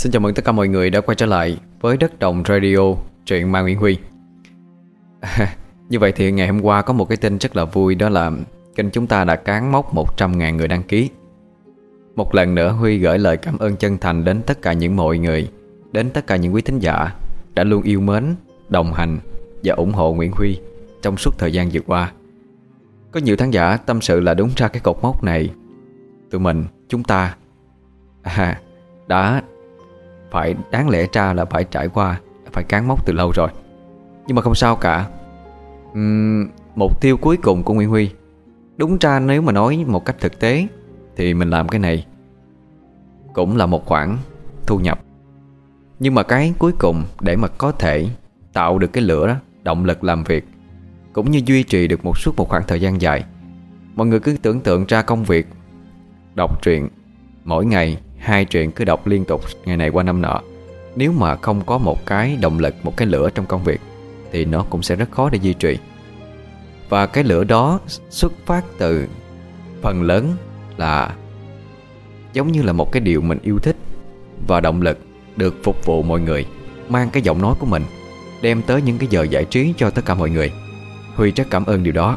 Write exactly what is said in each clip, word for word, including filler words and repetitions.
Xin chào mừng tất cả mọi người đã quay trở lại với Đất Đồng Radio, truyện ma Nguyễn Huy. Như vậy thì ngày hôm qua có một cái tin rất là vui, đó là kênh chúng ta đã cán mốc một trăm ngàn người đăng ký. Một lần nữa Huy gửi lời cảm ơn chân thành đến tất cả những mọi người, đến tất cả những quý thính giả đã luôn yêu mến, đồng hành và ủng hộ Nguyễn Huy trong suốt thời gian vừa qua. Có nhiều khán giả tâm sự là đúng ra cái cột mốc này tụi mình, chúng ta à, đã phải, đáng lẽ ra là phải trải qua, phải cán mốc từ lâu rồi. Nhưng mà không sao cả. uhm, Mục tiêu cuối cùng của Nguyễn Huy, đúng ra nếu mà nói một cách thực tế, thì mình làm cái này cũng là một khoản thu nhập. Nhưng mà cái cuối cùng để mà có thể tạo được cái lửa đó, động lực làm việc, cũng như duy trì được một suốt một khoảng thời gian dài. Mọi người cứ tưởng tượng ra công việc đọc truyện mỗi ngày, hai truyện cứ đọc liên tục ngày này qua năm nọ. Nếu mà không có một cái động lực, một cái lửa trong công việc, thì nó cũng sẽ rất khó để duy trì. Và cái lửa đó xuất phát từ phần lớn là giống như là một cái điều mình yêu thích, và động lực được phục vụ mọi người, mang cái giọng nói của mình đem tới những cái giờ giải trí cho tất cả mọi người. Huy rất cảm ơn điều đó.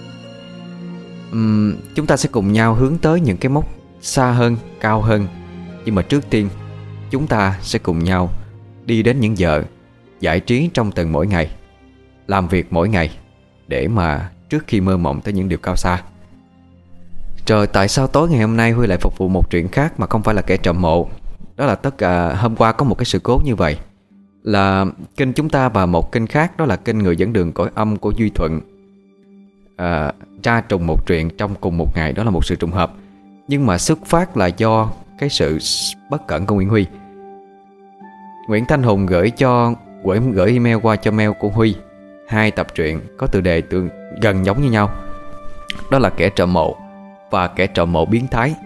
uhm, Chúng ta sẽ cùng nhau hướng tới những cái mốc xa hơn, cao hơn. Nhưng mà trước tiên, chúng ta sẽ cùng nhau đi đến những giờ giải trí trong từng mỗi ngày, làm việc mỗi ngày, để mà trước khi mơ mộng tới những điều cao xa. Trời, tại sao tối ngày hôm nay Huy lại phục vụ một chuyện khác mà không phải là kẻ trộm mộ? Đó là tất cả hôm qua có một cái sự cố như vậy, là kênh chúng ta và một kênh khác, đó là kênh Người Dẫn Đường Cõi Âm của Duy Thuận, à, ra trùng một truyện trong cùng một ngày. Đó là một sự trùng hợp, nhưng mà xuất phát là do cái sự bất cẩn của Nguyễn Huy. Nguyễn Thanh Hùng gửi cho gửi, gửi email qua cho mail của Huy hai tập truyện có tựa đề tương gần giống như nhau, đó là Kẻ Trộm Mộ và Kẻ Trộm Mộ Biến Thái.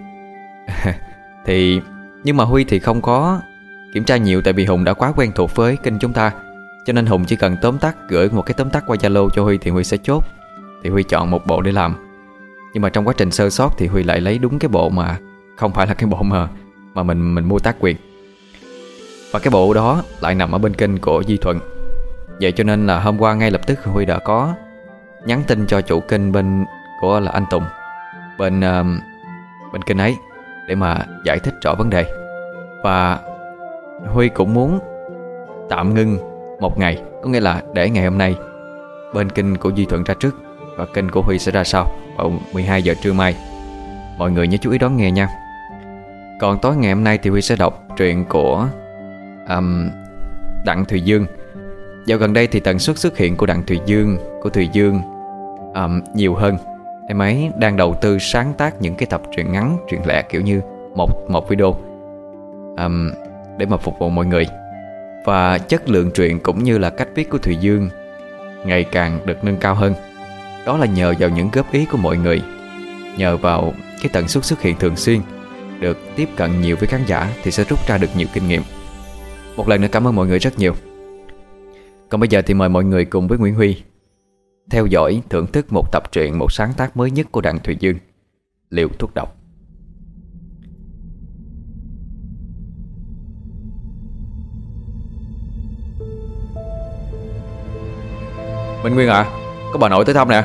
Thì nhưng mà Huy thì không có kiểm tra nhiều, tại vì Hùng đã quá quen thuộc với kênh chúng ta, cho nên Hùng chỉ cần tóm tắt, gửi một cái tóm tắt qua Zalo cho Huy thì Huy sẽ chốt. Thì Huy chọn một bộ để làm, nhưng mà trong quá trình sơ sót thì Huy lại lấy đúng cái bộ mà không phải là cái bộ mà mà mình mình mua tác quyền. Và cái bộ đó lại nằm ở bên kênh của Duy Thuận. Vậy cho nên là hôm qua ngay lập tức Huy đã có nhắn tin cho chủ kênh bên của là anh Tùng, bên uh, bên kênh ấy, để mà giải thích rõ vấn đề. Và Huy cũng muốn tạm ngưng một ngày, có nghĩa là để ngày hôm nay bên kênh của Duy Thuận ra trước, và kênh của Huy sẽ ra sau vào mười hai giờ trưa mai. Mọi người nhớ chú ý đón nghe nha. Còn tối ngày hôm nay thì Huy sẽ đọc truyện của um, Đặng Thùy Dương. Dạo gần đây thì tần suất xuất hiện của Đặng Thùy Dương Của Thùy Dương um, nhiều hơn. Em ấy đang đầu tư sáng tác những cái tập truyện ngắn, truyện lẻ, kiểu như một, một video um, để mà phục vụ mọi người. Và chất lượng truyện cũng như là cách viết của Thùy Dương ngày càng được nâng cao hơn. Đó là nhờ vào những góp ý của mọi người, nhờ vào cái tần suất xuất hiện thường xuyên, được tiếp cận nhiều với khán giả, thì sẽ rút ra được nhiều kinh nghiệm. Một lần nữa cảm ơn mọi người rất nhiều. Còn bây giờ thì mời mọi người cùng với Nguyễn Huy theo dõi, thưởng thức một tập truyện, một sáng tác mới nhất của Đặng Thùy Dương, Liều Thuốc Độc. Minh Nguyên à, có bà nội tới thăm nè.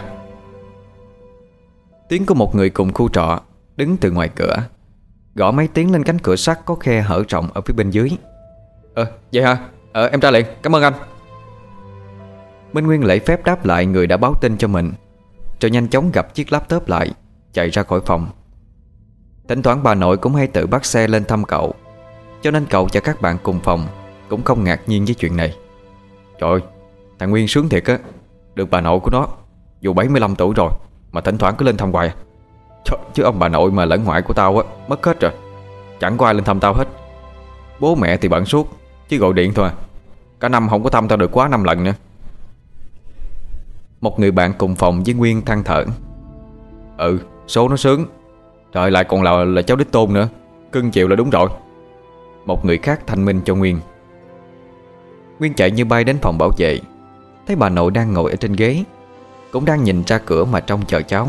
Tiếng của một người cùng khu trọ đứng từ ngoài cửa, gõ mấy tiếng lên cánh cửa sắt có khe hở rộng ở phía bên dưới. Ờ, vậy hả? Ờ, em ra liền, cảm ơn anh. Minh Nguyên lễ phép đáp lại người đã báo tin cho mình, rồi nhanh chóng gặp chiếc laptop lại, chạy ra khỏi phòng. Thỉnh thoảng bà nội cũng hay tự bắt xe lên thăm cậu, cho nên cậu và các bạn cùng phòng cũng không ngạc nhiên với chuyện này. Trời ơi, thằng Nguyên sướng thiệt á. Được bà nội của nó, dù bảy mươi lăm tuổi rồi mà thỉnh thoảng cứ lên thăm hoài. Trời, chứ ông bà nội mà lẫn ngoại của tao á, mất hết rồi. Chẳng có ai lên thăm tao hết. Bố mẹ thì bận suốt, chứ gọi điện thôi à. Cả năm không có thăm tao được quá năm lần nữa. Một người bạn cùng phòng với Nguyên than thở. Ừ, số nó sướng. Trời, lại còn là, là cháu đích tôn nữa, cưng chịu là đúng rồi. Một người khác thanh minh cho Nguyên. Nguyên chạy như bay đến phòng bảo vệ, thấy bà nội đang ngồi ở trên ghế, cũng đang nhìn ra cửa mà trông chờ cháu.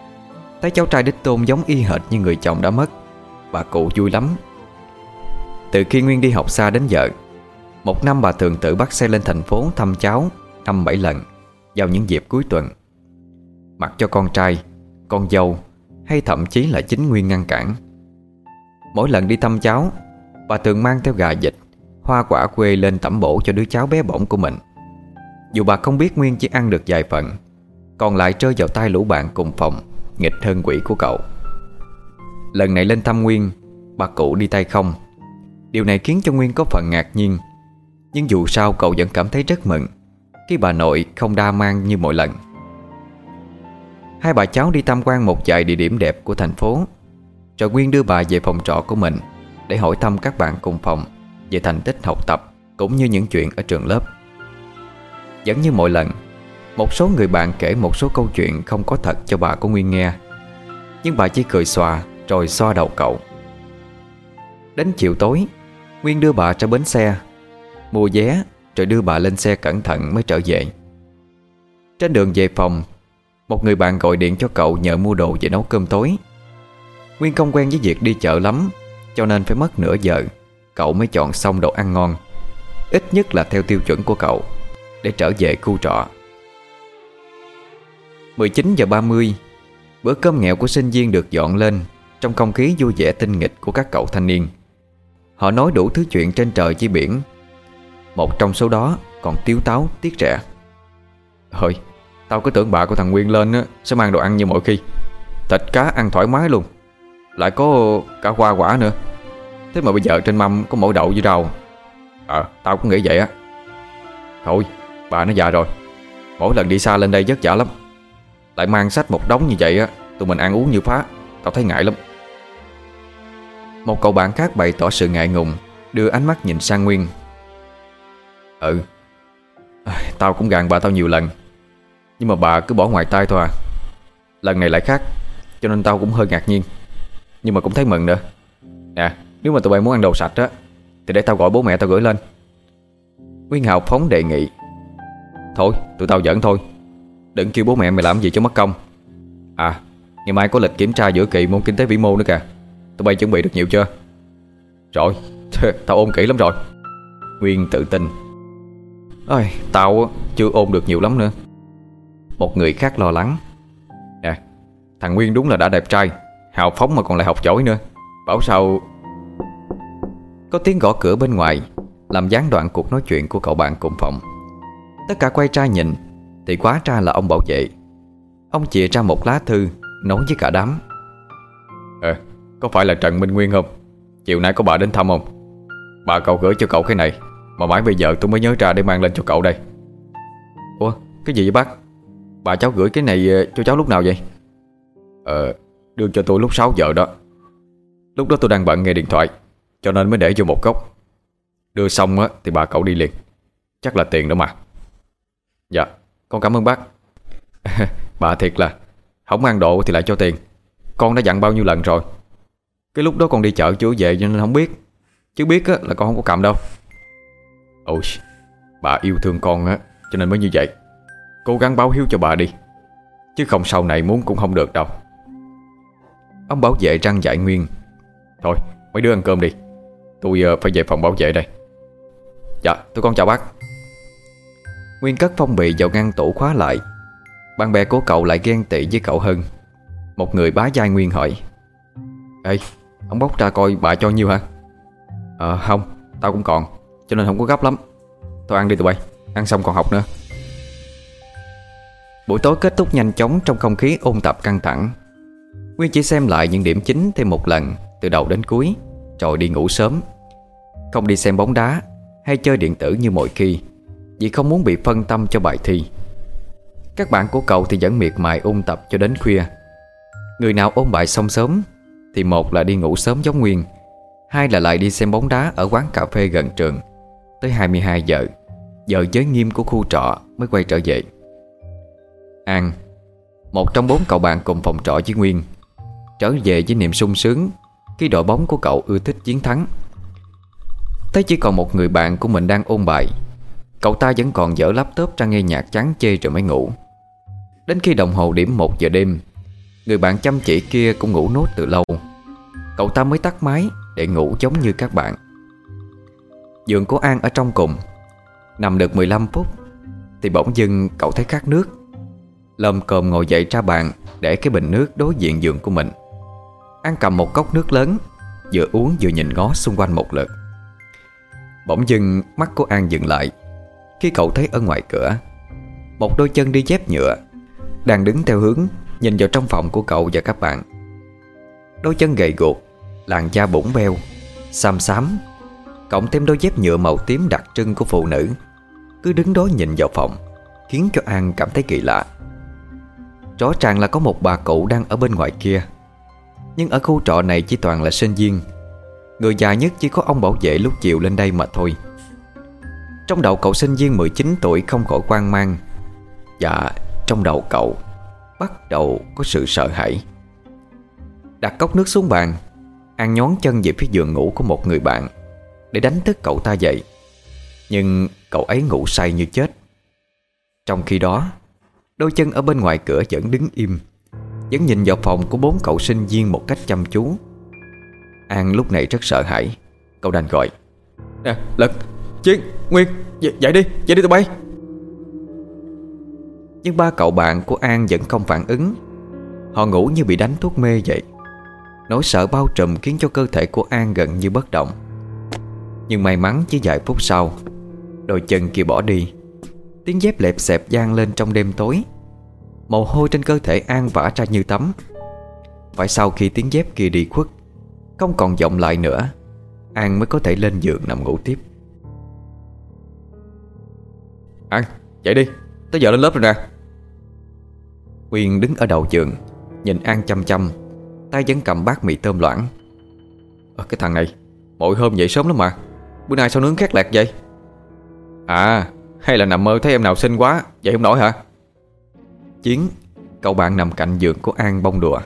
Thấy cháu trai đích tôn giống y hệt như người chồng đã mất, bà cụ vui lắm. Từ khi Nguyên đi học xa đến giờ, một năm bà thường tự bắt xe lên thành phố thăm cháu năm bảy lần vào những dịp cuối tuần. Mặc cho con trai, con dâu hay thậm chí là chính Nguyên ngăn cản. Mỗi lần đi thăm cháu, bà thường mang theo gà vịt, hoa quả quê lên tẩm bổ cho đứa cháu bé bỏng của mình. Dù bà không biết Nguyên chỉ ăn được vài phần, còn lại rơi vào tay lũ bạn cùng phòng nghịch hơn quỷ của cậu. Lần này lên thăm Nguyên, bà cụ đi tay không. Điều này khiến cho Nguyên có phần ngạc nhiên, nhưng dù sao cậu vẫn cảm thấy rất mừng khi bà nội không đa mang như mọi lần. Hai bà cháu đi tham quan một vài địa điểm đẹp của thành phố, rồi Nguyên đưa bà về phòng trọ của mình để hỏi thăm các bạn cùng phòng về thành tích học tập cũng như những chuyện ở trường lớp. Vẫn như mọi lần, một số người bạn kể một số câu chuyện không có thật cho bà của Nguyên nghe, nhưng bà chỉ cười xòa rồi xoa đầu cậu. Đến chiều tối, Nguyên đưa bà ra bến xe, mua vé rồi đưa bà lên xe cẩn thận mới trở về. Trên đường về phòng, một người bạn gọi điện cho cậu nhờ mua đồ về nấu cơm tối. Nguyên không quen với việc đi chợ lắm, cho nên phải mất nửa giờ cậu mới chọn xong đồ ăn ngon, ít nhất là theo tiêu chuẩn của cậu, để trở về khu trọ. mười chín giờ ba mươi, bữa cơm nghèo của sinh viên được dọn lên trong không khí vui vẻ tinh nghịch của các cậu thanh niên. Họ nói đủ thứ chuyện trên trời dưới biển. Một trong số đó còn tiếu táo tiếc rẻ: "Thôi, tao cứ tưởng bà của thằng Nguyên lên á sẽ mang đồ ăn như mọi khi, thịt cá ăn thoải mái luôn, lại có cả hoa quả nữa. Thế mà bây giờ trên mâm có mỗi đậu với rau. Ờ, tao cũng nghĩ vậy á. Thôi, bà nó già rồi, mỗi lần đi xa lên đây vất vả lắm, lại mang sách một đống như vậy á, tụi mình ăn uống như phá, tao thấy ngại lắm." Một cậu bạn khác bày tỏ sự ngại ngùng, đưa ánh mắt nhìn sang Nguyên: "Ừ, tao cũng gàn bà tao nhiều lần, nhưng mà bà cứ bỏ ngoài tai thôi à. Lần này lại khác, cho nên tao cũng hơi ngạc nhiên, nhưng mà cũng thấy mừng nữa. Nè, nếu mà tụi bay muốn ăn đồ sạch á thì để tao gọi bố mẹ tao gửi lên." Nguyên hào phóng đề nghị: "Thôi, tụi tao giỡn thôi, đừng kêu bố mẹ mày làm gì cho mất công. À, ngày mai có lịch kiểm tra giữa kỳ môn kinh tế vĩ mô nữa kìa, tụi bay chuẩn bị được nhiều chưa?" "Rồi, tao ôn kỹ lắm rồi." Nguyên tự tin: "Ôi, tao chưa ôn được nhiều lắm nữa." Một người khác lo lắng: "Nè, thằng Nguyên đúng là đã đẹp trai, hào phóng mà còn lại học giỏi nữa, bảo sao..." Có tiếng gõ cửa bên ngoài làm gián đoạn cuộc nói chuyện của cậu bạn cùng phòng. Tất cả quay ra nhìn thì quá ra là ông bảo vệ. Ông chìa ra một lá thư, nói với cả đám: "Ờ, có phải là Trần Minh Nguyên không? Chiều nay có bà đến thăm không? Bà cậu gửi cho cậu cái này, mà mãi bây giờ tôi mới nhớ ra để mang lên cho cậu đây." "Ủa, cái gì vậy bác? Bà cháu gửi cái này cho cháu lúc nào vậy?" "Ờ, đưa cho tôi lúc sáu giờ đó. Lúc đó tôi đang bận nghe điện thoại, cho nên mới để vô một góc. Đưa xong á thì bà cậu đi liền. Chắc là tiền đó mà." "Dạ, con cảm ơn bác." "Bà thiệt là không ăn độ thì lại cho tiền. Con đã dặn bao nhiêu lần rồi. Cái lúc đó con đi chợ chưa về cho nên không biết, chứ biết á là con không có cầm đâu." "Ôi, bà yêu thương con á cho nên mới như vậy. Cố gắng báo hiếu cho bà đi, chứ không sau này muốn cũng không được đâu." Ông bảo vệ răn dạy Nguyên: "Thôi, mấy đứa ăn cơm đi, tôi phải về phòng bảo vệ đây." "Dạ, tụi con chào bác." Nguyên cất phong bì vào ngăn tủ khóa lại. Bạn bè của cậu lại ghen tị với cậu hơn. Một người bá vai Nguyên hỏi: "Ê, ông bóc ra coi bà cho nhiêu hả?" "Ờ không, tao cũng còn, cho nên không có gấp lắm. Thôi ăn đi tụi bay, ăn xong còn học nữa." Buổi tối kết thúc nhanh chóng trong không khí ôn tập căng thẳng. Nguyên chỉ xem lại những điểm chính thêm một lần từ đầu đến cuối, rồi đi ngủ sớm. Không đi xem bóng đá hay chơi điện tử như mọi khi, vì không muốn bị phân tâm cho bài thi. Các bạn của cậu thì vẫn miệt mài ôn tập cho đến khuya. Người nào ôn bài xong sớm thì một là đi ngủ sớm giống Nguyên, hai là lại đi xem bóng đá ở quán cà phê gần trường tới hai mươi hai giờ, giờ giới nghiêm của khu trọ mới quay trở về. An, một trong bốn cậu bạn cùng phòng trọ với Nguyên, trở về với niềm sung sướng khi đội bóng của cậu ưa thích chiến thắng. Thấy chỉ còn một người bạn của mình đang ôn bài, cậu ta vẫn còn dở laptop ra nghe nhạc chán chê rồi mới ngủ. Đến khi đồng hồ điểm một giờ đêm, người bạn chăm chỉ kia cũng ngủ nốt từ lâu. Cậu ta mới tắt máy để ngủ giống như các bạn. Giường của An ở trong cùng. Nằm được mười lăm phút thì bỗng dưng cậu thấy khát nước. Lồm cồm ngồi dậy ra bàn, để cái bình nước đối diện giường của mình. An cầm một cốc nước lớn, vừa uống vừa nhìn ngó xung quanh một lượt. Bỗng dưng mắt của An dừng lại khi cậu thấy ở ngoài cửa một đôi chân đi dép nhựa đang đứng theo hướng nhìn vào trong phòng của cậu và các bạn. Đôi chân gầy guộc, làn da bủng beo, xám xám, cộng thêm đôi dép nhựa màu tím đặc trưng của phụ nữ, cứ đứng đó nhìn vào phòng, khiến cho An cảm thấy kỳ lạ. Rõ ràng là có một bà cụ đang ở bên ngoài kia, nhưng ở khu trọ này chỉ toàn là sinh viên. Người già nhất chỉ có ông bảo vệ lúc chiều lên đây mà thôi. Trong đầu cậu sinh viên mười chín tuổi không khỏi hoang mang, và trong đầu cậu bắt đầu có sự sợ hãi. Đặt cốc nước xuống bàn, An nhón chân về phía giường ngủ của một người bạn để đánh thức cậu ta dậy. Nhưng cậu ấy ngủ say như chết. Trong khi đó, đôi chân ở bên ngoài cửa vẫn đứng im, vẫn nhìn vào phòng của bốn cậu sinh viên một cách chăm chú. An lúc này rất sợ hãi. Cậu đành gọi: "Nè, Lực, Chiến, Nguyên, dậy, dậy đi, dậy đi tụi bay." Nhưng ba cậu bạn của An vẫn không phản ứng. Họ ngủ như bị đánh thuốc mê vậy. Nỗi sợ bao trùm khiến cho cơ thể của An gần như bất động. Nhưng may mắn chỉ vài phút sau, đôi chân kia bỏ đi. Tiếng dép lẹp xẹp vang lên trong đêm tối. Mồ hôi trên cơ thể An vã ra như tắm. Phải sau khi tiếng dép kia đi khuất, không còn vọng lại nữa, An mới có thể lên giường nằm ngủ tiếp. "An, dậy đi, tới giờ lên lớp rồi nè." Nguyên đứng ở đầu giường, nhìn An chăm chăm, tay vẫn cầm bát mì tôm loãng. "Ờ, cái thằng này mỗi hôm dậy sớm lắm mà, bữa nay sao nướng khét lẹt vậy?" "À, hay là nằm mơ thấy em nào xinh quá, dậy không nổi hả?" Chiến, cậu bạn nằm cạnh giường của An bông đùa.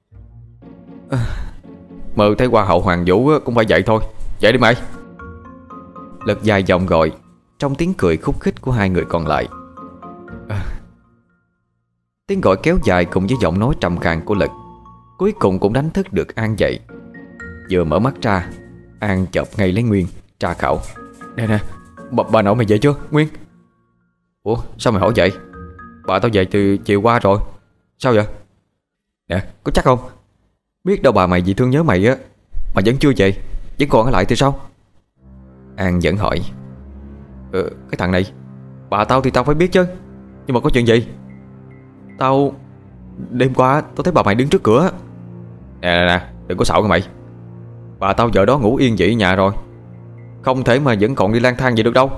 À, "Mơ thấy hoa hậu Hoàng Vũ cũng phải dậy thôi, dậy đi mày." Lực dài giọng gọi, trong tiếng cười khúc khích của hai người còn lại. À, tiếng gọi kéo dài cùng với giọng nói trầm khàn của Lực cuối cùng cũng đánh thức được An dậy. Vừa mở mắt ra, An chộp ngay lấy Nguyên, tra khảo: "Nè nè, bà, bà nội mày dậy chưa, Nguyên?" "Ủa, sao mày hỏi vậy? Bà tao dậy từ chiều qua rồi. Sao vậy?" "Nè, có chắc không? Biết đâu bà mày vì thương nhớ mày á mà vẫn chưa dậy, vẫn còn ở lại thì sao?" An vẫn hỏi: "Ừ, cái thằng này, bà tao thì tao phải biết chứ, nhưng mà có chuyện gì?" "Tao... đêm qua tao thấy bà mày đứng trước cửa." Nè nè nè, đừng có xạo nha mày. Bà tao vợ đó ngủ yên vậy ở nhà rồi, không thể mà vẫn còn đi lang thang vậy được đâu."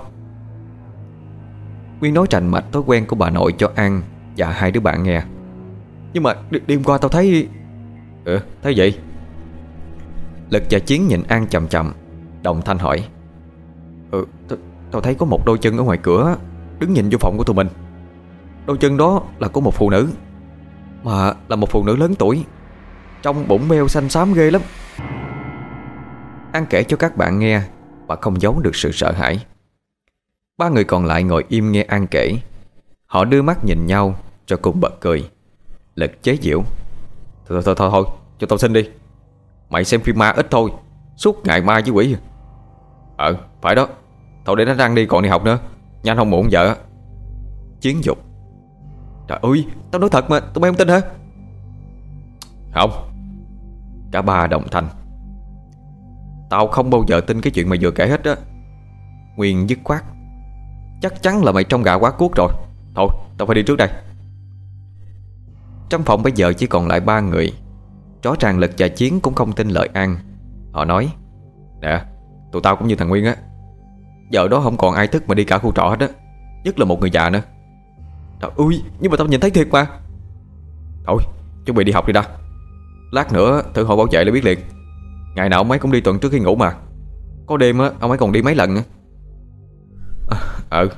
Nguyên nói rành mạch thói quen của bà nội cho An và hai đứa bạn nghe. "Nhưng mà đ- đêm qua tao thấy..." "Ừ, thấy vậy?" Lực và Chiến nhìn An chầm chầm, đồng thanh hỏi: "Ừ, t- tao thấy có một đôi chân ở ngoài cửa đứng nhìn vô phòng của tụi mình. Đôi chân đó là của một phụ nữ, mà là một phụ nữ lớn tuổi, trông bụng beo xanh xám ghê lắm." An kể cho các bạn nghe và không giấu được sự sợ hãi. Ba người còn lại ngồi im nghe An kể. Họ đưa mắt nhìn nhau rồi cùng bật cười. Lực chế giễu: Thôi thôi thôi thôi, cho tao xin đi. Mày xem phim ma ít thôi, suốt ngày ma với quỷ." "Ờ, phải đó. Thôi để nó răng đi còn đi học nữa, nhanh không muộn vợ." Chiến dục: "Trời ơi, tao nói thật mà, tụi bay không tin hả?" "Không." Cả ba đồng thanh: "Tao không bao giờ tin cái chuyện mày vừa kể hết á." Nguyên dứt khoát: "Chắc chắn là mày trông gà quá cuốc rồi. Thôi, tao phải đi trước đây." Trong phòng bây giờ chỉ còn lại ba người. Rõ ràng Lực và Chiến cũng không tin lời An. Họ nói: "Nè, tụi tao cũng như thằng Nguyên á. Giờ đó không còn ai thức mà đi cả khu trọ hết á, nhất là một người già nữa." "Trời ơi, nhưng mà tao nhìn thấy thiệt mà." "Thôi, chuẩn bị đi học đi đã. Lát nữa thử hỏi bảo vệ là biết liền. Ngày nào ông ấy cũng đi tuần trước khi ngủ mà. Có đêm á, ông ấy còn đi mấy lần nữa." À, ừ.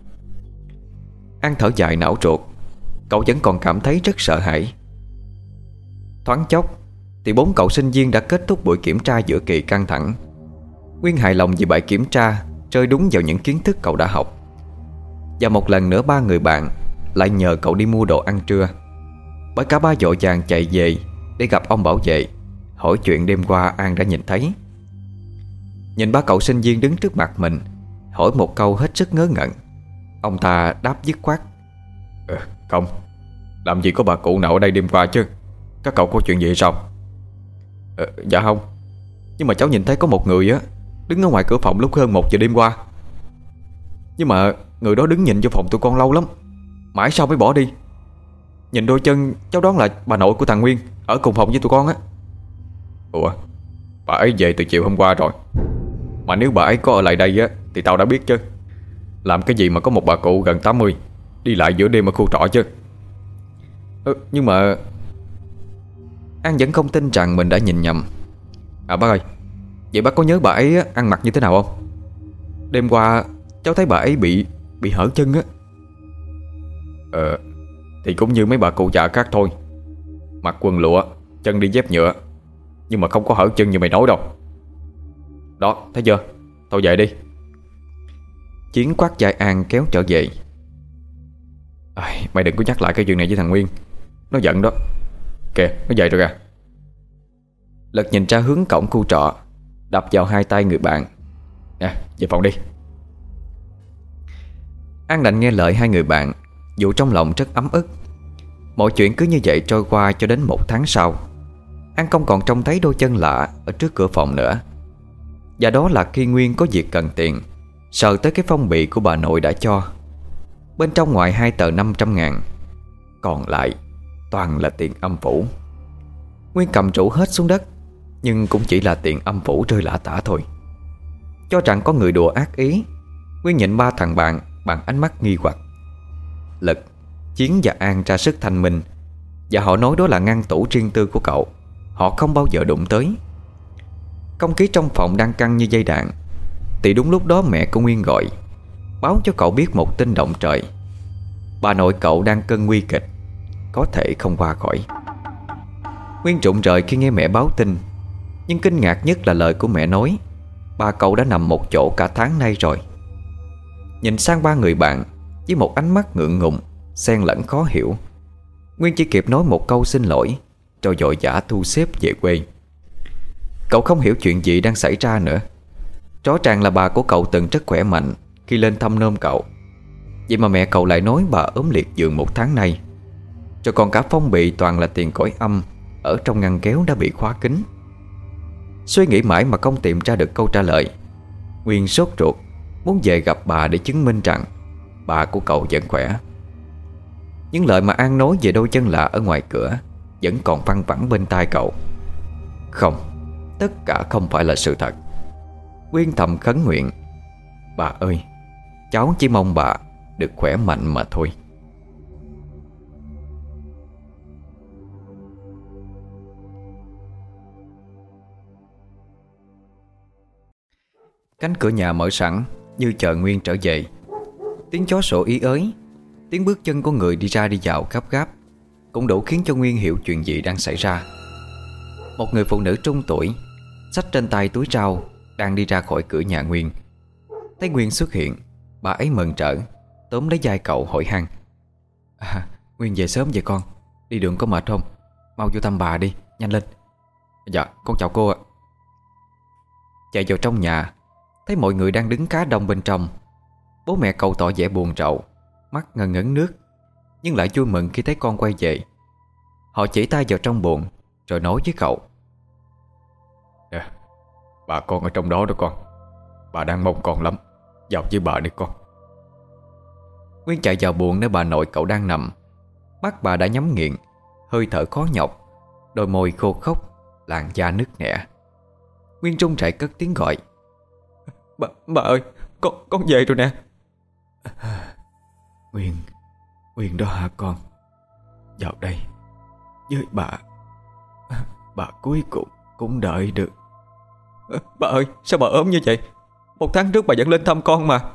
An thở dài não ruột. Cậu vẫn còn cảm thấy rất sợ hãi. Thoáng chốc thì bốn cậu sinh viên đã kết thúc buổi kiểm tra giữa kỳ căng thẳng. Nguyên hài lòng vì bài kiểm tra rơi đúng vào những kiến thức cậu đã học. Và một lần nữa ba người bạn lại nhờ cậu đi mua đồ ăn trưa, bởi cả ba vội vàng chạy về để gặp ông bảo vệ, hỏi chuyện đêm qua An đã nhìn thấy. Nhìn ba cậu sinh viên đứng trước mặt mình, hỏi một câu hết sức ngớ ngẩn. Ông ta đáp dứt khoát: ờ, Không, làm gì có bà cụ nào ở đây đêm qua chứ. Các cậu có chuyện gì sao? ờ, Dạ không, nhưng mà cháu nhìn thấy có một người á đứng ở ngoài cửa phòng lúc hơn một giờ đêm qua. Nhưng mà người đó đứng nhìn vô phòng tụi con lâu lắm, mãi sau mới bỏ đi. Nhìn đôi chân cháu đoán là bà nội của thằng Nguyên ở cùng phòng với tụi con á. Ủa, bà ấy về từ chiều hôm qua rồi. Mà nếu bà ấy có ở lại đây á thì tao đã biết chứ. Làm cái gì mà có một bà cụ gần tám mươi đi lại giữa đêm ở khu trọ chứ. ừ, Nhưng mà An vẫn không tin rằng mình đã nhìn nhầm. À bác ơi, vậy bác có nhớ bà ấy ăn mặc như thế nào không? Đêm qua cháu thấy bà ấy bị Bị hở chân á. Ờ Thì cũng như mấy bà cụ già khác thôi. Mặc quần lụa, chân đi dép nhựa, nhưng mà không có hở chân như mày nói đâu. Đó, thấy chưa? Thôi về đi. Chiến quát vai An kéo trở về. à, Mày đừng có nhắc lại cái chuyện này với thằng Nguyên, nó giận đó. Kìa, nó về rồi kìa. Lật nhìn ra hướng cổng khu trọ, đập vào hai tay người bạn. Nè, về phòng đi. An đành nghe lời hai người bạn, dù trong lòng rất ấm ức. Mọi chuyện cứ như vậy trôi qua cho đến một tháng sau. An không còn trông thấy đôi chân lạ ở trước cửa phòng nữa. Và đó là khi Nguyên có việc cần tiền, sờ tới cái phong bì của bà nội đã cho. Bên trong ngoài hai tờ năm trăm ngàn, còn lại toàn là tiền âm phủ. Nguyên cầm rủ hết xuống đất, nhưng cũng chỉ là tiền âm phủ rơi lả tả thôi. Cho rằng có người đùa ác ý, Nguyên nhìn ba thằng bạn bằng ánh mắt nghi hoặc. Lực, Chiến và An ra sức thanh minh, và họ nói đó là ngăn tủ riêng tư của cậu, họ không bao giờ đụng tới. Không khí trong phòng đang căng như dây đàn, thì đúng lúc đó mẹ của Nguyên gọi, báo cho cậu biết một tin động trời. Bà nội cậu đang cơn nguy kịch, có thể không qua khỏi. Nguyên rụng rời khi nghe mẹ báo tin, nhưng kinh ngạc nhất là lời của mẹ nói bà cậu đã nằm một chỗ cả tháng nay rồi. Nhìn sang ba người bạn với một ánh mắt ngượng ngùng xen lẫn khó hiểu, Nguyên chỉ kịp nói một câu xin lỗi, rồi vội vã thu xếp về quê. Cậu không hiểu chuyện gì đang xảy ra nữa. Rõ ràng là bà của cậu từng rất khỏe mạnh khi lên thăm nom cậu, vậy mà mẹ cậu lại nói bà ốm liệt giường một tháng nay. Rồi còn cả phong bì toàn là tiền cõi âm ở trong ngăn kéo đã bị khóa kín. Suy nghĩ mãi mà không tìm ra được câu trả lời, Nguyên sốt ruột muốn về gặp bà để chứng minh rằng bà của cậu vẫn khỏe. Những lời mà An nói về đôi chân lạ ở ngoài cửa vẫn còn văng vẳng bên tai cậu. Không, tất cả không phải là sự thật. Nguyên thầm khấn nguyện: bà ơi, cháu chỉ mong bà được khỏe mạnh mà thôi. Cánh cửa nhà mở sẵn như chờ Nguyên trở về. Tiếng chó sủa ý ới, tiếng bước chân của người đi ra đi vào gấp gáp cũng đủ khiến cho Nguyên hiểu chuyện gì đang xảy ra. Một người phụ nữ trung tuổi, xách trên tay túi rau, đang đi ra khỏi cửa nhà Nguyên. Thấy Nguyên xuất hiện, bà ấy mừng rỡ túm lấy vai cậu hỏi han: à, Nguyên về sớm vậy con? Đi đường có mệt không? Mau vô thăm bà đi, nhanh lên. Dạ, con chào cô ạ. Chạy vào trong nhà, thấy mọi người đang đứng cá đông bên trong. Bố mẹ cậu tỏ vẻ buồn rầu, mắt ngần ngấn nước, nhưng lại vui mừng khi thấy con quay về. Họ chỉ tay vào trong buồng rồi nói với cậu: à, bà con ở trong đó đó con. Bà đang mong con lắm, vào với bà đi con. Nguyên chạy vào buồng nơi bà nội cậu đang nằm. Mắt bà đã nhắm nghiền, hơi thở khó nhọc, đôi môi khô khốc, làn da nứt nẻ. Nguyên run rẩy cất tiếng gọi: Bà, bà ơi, con, con về rồi nè. Nguyên, Nguyên đó hả con? Vào đây với bà. Bà cuối cùng cũng đợi được. Bà ơi, sao bà ốm như vậy? Một tháng trước bà vẫn lên thăm con mà.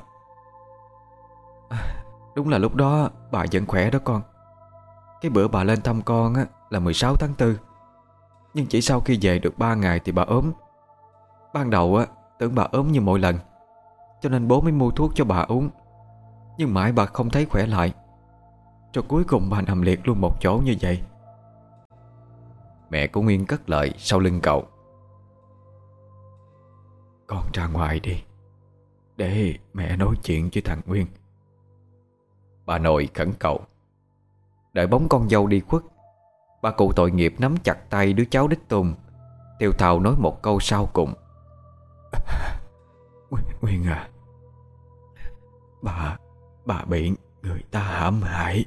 Đúng là lúc đó bà vẫn khỏe đó con. Cái bữa bà lên thăm con á, là mười sáu tháng tư. Nhưng chỉ sau khi về được ba ngày thì bà ốm. Ban đầu á, tưởng bà ốm như mọi lần, cho nên bố mới mua thuốc cho bà uống. Nhưng mãi bà không thấy khỏe lại, rồi cuối cùng bà nằm liệt luôn một chỗ như vậy. Mẹ của Nguyên cất lời sau lưng cậu: Con ra ngoài đi, để mẹ nói chuyện với thằng Nguyên. Bà nội khẩn cầu. Đợi bóng con dâu đi khuất, bà cụ tội nghiệp nắm chặt tay đứa cháu đích tôn, thều thào nói một câu sau cùng. Nguyên, Nguyên à, Bà Bà bị người ta hãm hại.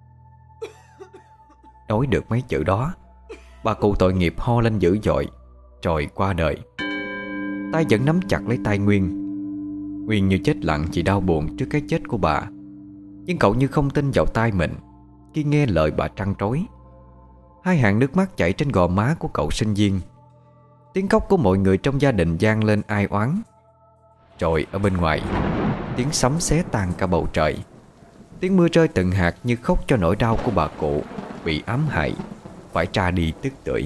Nói được mấy chữ đó, bà cụ tội nghiệp ho lên dữ dội, rồi qua đời. Tay vẫn nắm chặt lấy tay Nguyên. Nguyên như chết lặng vì đau buồn trước cái chết của bà. Nhưng cậu như không tin vào tai mình khi nghe lời bà trăn trối. Hai hàng nước mắt chảy trên gò má của cậu sinh viên. Tiếng khóc của mọi người trong gia đình vang lên ai oán. Rồi ở bên ngoài, tiếng sấm xé tan cả bầu trời. Tiếng mưa rơi từng hạt như khóc cho nỗi đau của bà cụ bị ám hại, phải tra đi tức tưởi.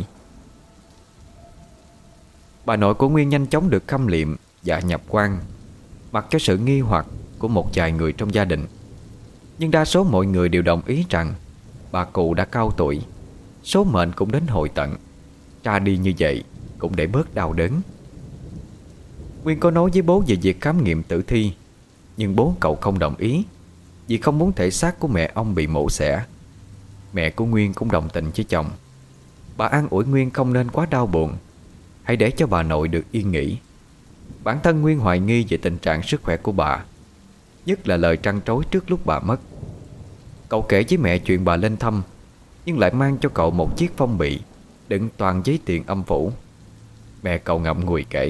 Bà nội của Nguyên nhanh chóng được khâm liệm và nhập quan, mặc cho sự nghi hoặc của một vài người trong gia đình. Nhưng đa số mọi người đều đồng ý rằng bà cụ đã cao tuổi, số mệnh cũng đến hồi tận. Tra đi như vậy cũng để bớt đau đớn. Nguyên có nói với bố về việc khám nghiệm tử thi, nhưng bố cậu không đồng ý, vì không muốn thể xác của mẹ ông bị mổ xẻ. Mẹ của Nguyên cũng đồng tình với chồng. Bà an ủi Nguyên không nên quá đau buồn, hãy để cho bà nội được yên nghỉ. Bản thân Nguyên hoài nghi về tình trạng sức khỏe của bà, nhất là lời trăn trối trước lúc bà mất. Cậu kể với mẹ chuyện bà lên thăm, nhưng lại mang cho cậu một chiếc phong bì đựng toàn giấy tiền âm phủ. Mẹ cậu ngậm ngùi kể: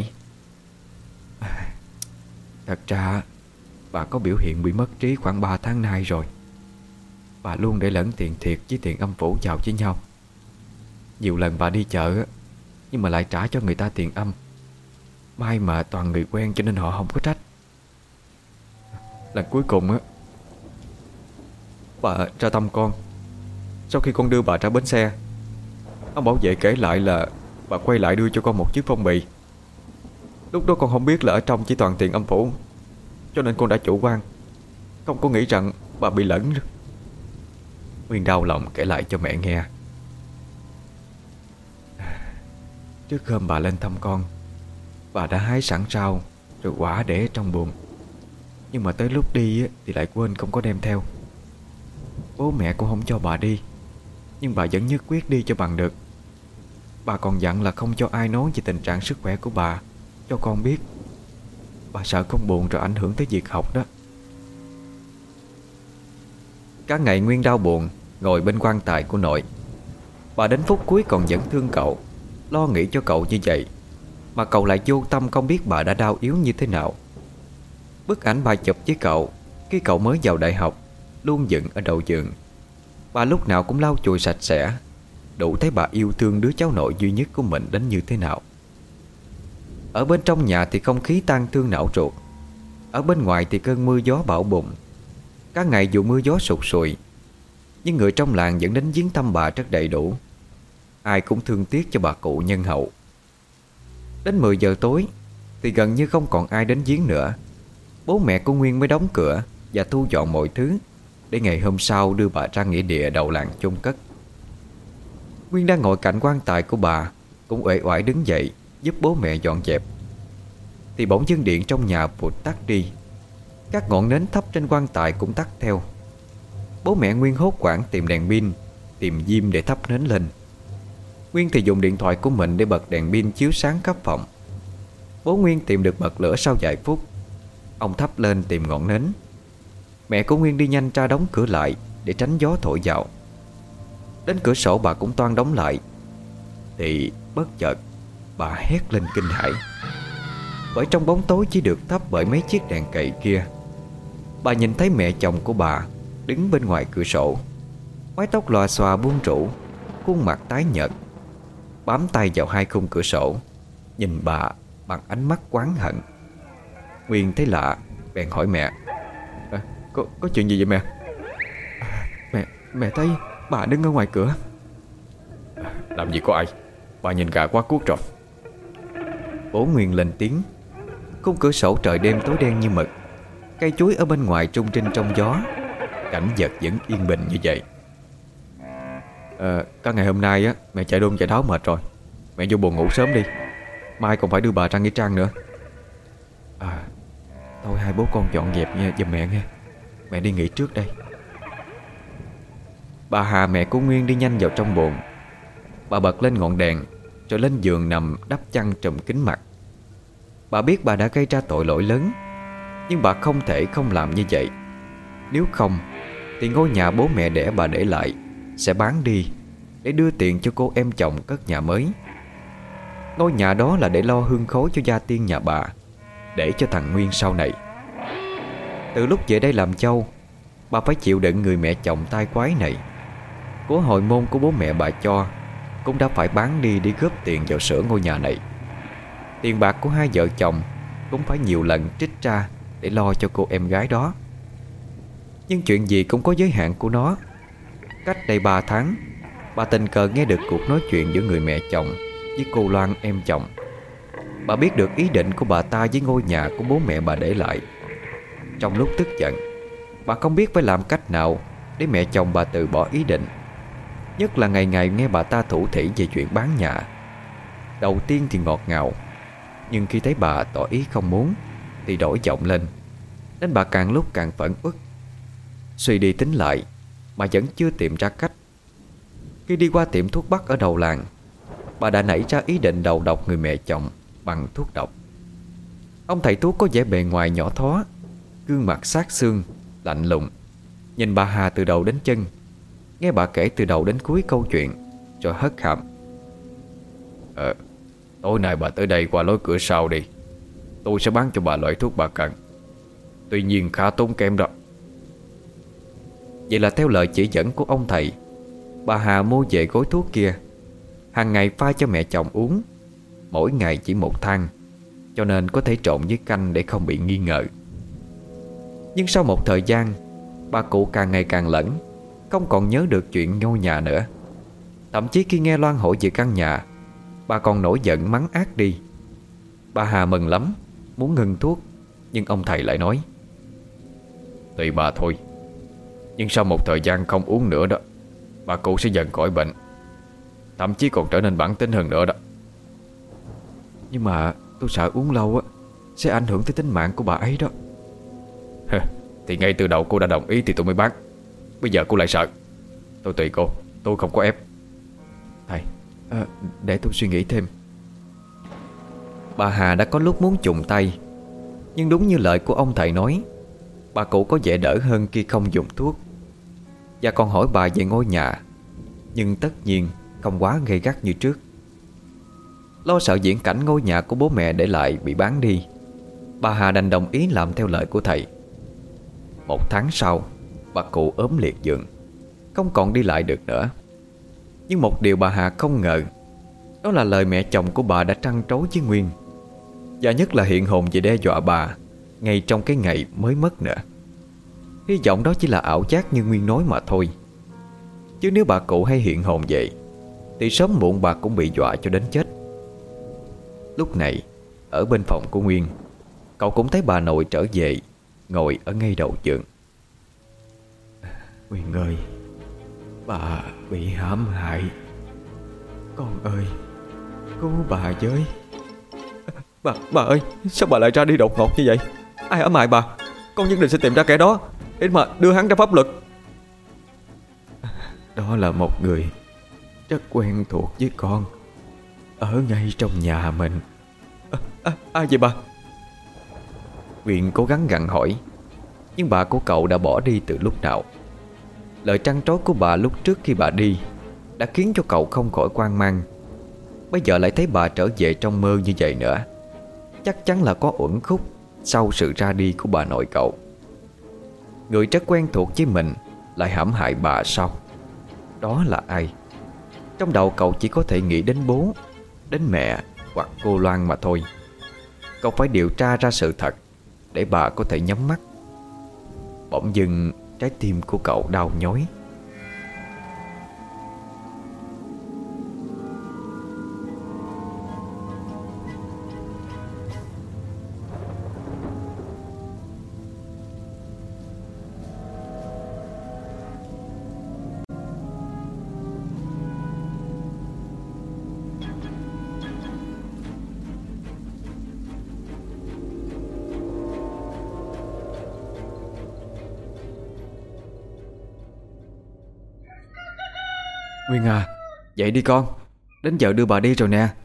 Thật ra bà có biểu hiện bị mất trí khoảng ba tháng nay rồi. Bà luôn để lẫn tiền thiệt với tiền âm phủ vào với nhau. Nhiều lần bà đi chợ nhưng mà lại trả cho người ta tiền âm. May mà toàn người quen cho nên họ không có trách. Lần cuối cùng á, bà ra thăm con. Sau khi con đưa bà ra bến xe, ông bảo vệ kể lại là bà quay lại đưa cho con một chiếc phong bì. Lúc đó con không biết là ở trong chỉ toàn tiền âm phủ, cho nên con đã chủ quan, không có nghĩ rằng bà bị lẫn. Nguyên đau lòng kể lại cho mẹ nghe. Trước hôm bà lên thăm con, bà đã hái sẵn rau rồi quả để trong buồng. Nhưng mà tới lúc đi thì lại quên không có đem theo. Bố mẹ cũng không cho bà đi, nhưng bà vẫn nhất quyết đi cho bằng được. Bà còn dặn là không cho ai nói về tình trạng sức khỏe của bà cho con biết. Bà sợ con buồn rồi ảnh hưởng tới việc học đó. Cả ngày Nguyên đau buồn ngồi bên quan tài của nội. Bà đến phút cuối còn vẫn thương cậu, lo nghĩ cho cậu như vậy, mà cậu lại vô tâm không biết bà đã đau yếu như thế nào. Bức ảnh bà chụp với cậu khi cậu mới vào đại học luôn dựng ở đầu giường. Bà lúc nào cũng lau chùi sạch sẽ, đủ thấy bà yêu thương đứa cháu nội duy nhất của mình đến như thế nào. Ở bên trong nhà thì không khí tang thương não ruột, ở bên ngoài thì cơn mưa gió bão bùng. Cả ngày dù mưa gió sụt sùi, nhưng người trong làng vẫn đến viếng thăm bà rất đầy đủ. Ai cũng thương tiếc cho bà cụ nhân hậu. Đến mười giờ tối thì gần như không còn ai đến viếng nữa. Bố mẹ của Nguyên mới đóng cửa và thu dọn mọi thứ, để ngày hôm sau đưa bà ra nghĩa địa đầu làng chôn cất. Nguyên đang ngồi cạnh quan tài của bà, cũng uể oải đứng dậy giúp bố mẹ dọn dẹp, thì bỗng dưng điện trong nhà vụt tắt đi. Các ngọn nến thắp trên quan tài cũng tắt theo. Bố mẹ Nguyên hốt hoảng tìm đèn pin, tìm diêm để thắp nến lên. Nguyên thì dùng điện thoại của mình để bật đèn pin chiếu sáng khắp phòng. Bố Nguyên tìm được bật lửa sau vài phút. Ông thắp lên tìm ngọn nến. Mẹ của Nguyên đi nhanh ra đóng cửa lại để tránh gió thổi vào. Đến cửa sổ bà cũng toan đóng lại, thì bất chợt bà hét lên kinh hãi. Bởi trong bóng tối chỉ được thắp bởi mấy chiếc đèn cậy kia, bà nhìn thấy mẹ chồng của bà đứng bên ngoài cửa sổ, mái tóc lòa xòa buông rủ, khuôn mặt tái nhợt, bám tay vào hai khung cửa sổ, nhìn bà bằng ánh mắt oán hận. Nguyên thấy lạ, bèn hỏi mẹ: à, có, có chuyện gì vậy mẹ? À, mẹ mẹ thấy bà đứng ở ngoài cửa. À, làm gì có ai, bà nhìn gà quá cuốc rồi. Bố Nguyên lên tiếng. Khung cửa sổ trời đêm tối đen như mực, cây chuối ở bên ngoài trung trinh trong gió. Cảnh vật vẫn yên bình như vậy. À, cả ngày hôm nay á, mẹ chạy đôn chạy đáo mệt rồi, mẹ vô buồn ngủ sớm đi, mai còn phải đưa bà ra nghĩa trang nữa. À, thôi hai bố con dọn dẹp nha giùm mẹ nghe. Mẹ đi nghỉ trước đây. Bà Hà mẹ của Nguyên đi nhanh vào trong bồn. Bà bật lên ngọn đèn rồi lên giường nằm đắp chăn trùm kín mặt. Bà biết bà đã gây ra tội lỗi lớn, nhưng bà không thể không làm như vậy. Nếu không thì ngôi nhà bố mẹ đẻ bà để lại sẽ bán đi để đưa tiền cho cô em chồng cất nhà mới. Ngôi nhà đó là để lo hương khói cho gia tiên nhà bà, để cho thằng Nguyên sau này. Từ lúc về đây làm dâu, bà phải chịu đựng người mẹ chồng tai quái này. Của hồi môn của bố mẹ bà cho cũng đã phải bán đi để góp tiền vào sửa ngôi nhà này. Tiền bạc của hai vợ chồng cũng phải nhiều lần trích ra để lo cho cô em gái đó. Nhưng chuyện gì cũng có giới hạn của nó. Cách đây ba tháng, bà tình cờ nghe được cuộc nói chuyện giữa người mẹ chồng với cô Loan em chồng. Bà biết được ý định của bà ta với ngôi nhà của bố mẹ bà để lại. Trong lúc tức giận, bà không biết phải làm cách nào để mẹ chồng bà từ bỏ ý định. Nhất là ngày ngày nghe bà ta thủ thỉ về chuyện bán nhà. Đầu tiên thì ngọt ngào, nhưng khi thấy bà tỏ ý không muốn thì đổi giọng lên, nên bà càng lúc càng phẫn uất. Suy đi tính lại mà vẫn chưa tìm ra cách. Khi đi qua tiệm thuốc bắc ở đầu làng, bà đã nảy ra ý định đầu độc người mẹ chồng bằng thuốc độc. Ông thầy thuốc có vẻ bề ngoài nhỏ thó, gương mặt sát xương, lạnh lùng, nhìn bà Hà từ đầu đến chân, nghe bà kể từ đầu đến cuối câu chuyện, rồi hất hàm: Ờ, tối nay bà tới đây qua lối cửa sau đi. Tôi sẽ bán cho bà loại thuốc bà cần. Tuy nhiên khá tốn kém đó. Vậy là theo lời chỉ dẫn của ông thầy, bà Hà mua về gói thuốc kia, hàng ngày pha cho mẹ chồng uống, mỗi ngày chỉ một thang, cho nên có thể trộn với canh để không bị nghi ngờ. Nhưng sau một thời gian, bà cụ càng ngày càng lẫn, không còn nhớ được chuyện ngôi nhà nữa. Thậm chí khi nghe Loan hỏi về căn nhà, bà còn nổi giận mắng ác đi. Bà Hà mừng lắm, muốn ngừng thuốc, nhưng ông thầy lại nói: Tùy bà thôi, nhưng sau một thời gian không uống nữa đó, bà cụ sẽ dần khỏi bệnh, thậm chí còn trở nên bản tính hơn nữa đó. Nhưng mà tôi sợ uống lâu á sẽ ảnh hưởng tới tính mạng của bà ấy đó. Thì ngay từ đầu cô đã đồng ý thì tôi mới bán. Bây giờ cô lại sợ. Tôi tùy cô, tôi không có ép. Thầy, à, để tôi suy nghĩ thêm. Bà Hà đã có lúc muốn chùng tay, nhưng đúng như lời của ông thầy nói, bà cụ có vẻ đỡ hơn khi không dùng thuốc. Và còn hỏi bà về ngôi nhà, nhưng tất nhiên không quá gay gắt như trước. Lo sợ viễn cảnh ngôi nhà của bố mẹ để lại bị bán đi, bà Hà đành đồng ý làm theo lời của thầy. Một tháng sau, bà cụ ốm liệt giường, không còn đi lại được nữa. Nhưng một điều bà Hà không ngờ, đó là lời mẹ chồng của bà đã trăn trối với Nguyên, và nhất là hiện hồn về đe dọa bà ngay trong cái ngày mới mất nữa. Hy vọng đó chỉ là ảo giác như Nguyên nói mà thôi. Chứ nếu bà cụ hay hiện hồn vậy thì sớm muộn bà cũng bị dọa cho đến chết. Lúc này, ở bên phòng của Nguyên, cậu cũng thấy bà nội trở về, ngồi ở ngay đầu giường. Nguyên ơi, bà bị hãm hại. Con ơi, cứu bà với. Bà, bà ơi, sao bà lại ra đi đột ngột như vậy? Ai hãm hại bà? Con nhất định sẽ tìm ra kẻ đó để mà đưa hắn ra pháp luật. Đó là một người rất quen thuộc với con, ở ngay trong nhà mình. À, à, ai vậy bà? Nguyên cố gắng gặng hỏi, nhưng bà của cậu đã bỏ đi từ lúc nào. Lời trăn trối của bà lúc trước khi bà đi đã khiến cho cậu không khỏi hoang mang. Bây giờ lại thấy bà trở về trong mơ như vậy nữa, chắc chắn là có uẩn khúc sau sự ra đi của bà nội cậu. Người rất quen thuộc với mình lại hãm hại bà sao? Đó là ai? Trong đầu cậu chỉ có thể nghĩ đến bố, đến mẹ hoặc cô Loan mà thôi. Cậu phải điều tra ra sự thật để bà có thể nhắm mắt. Bỗng dưng trái tim của cậu đau nhói. Nguyên à, dậy đi con, đến giờ đưa bà đi rồi nè.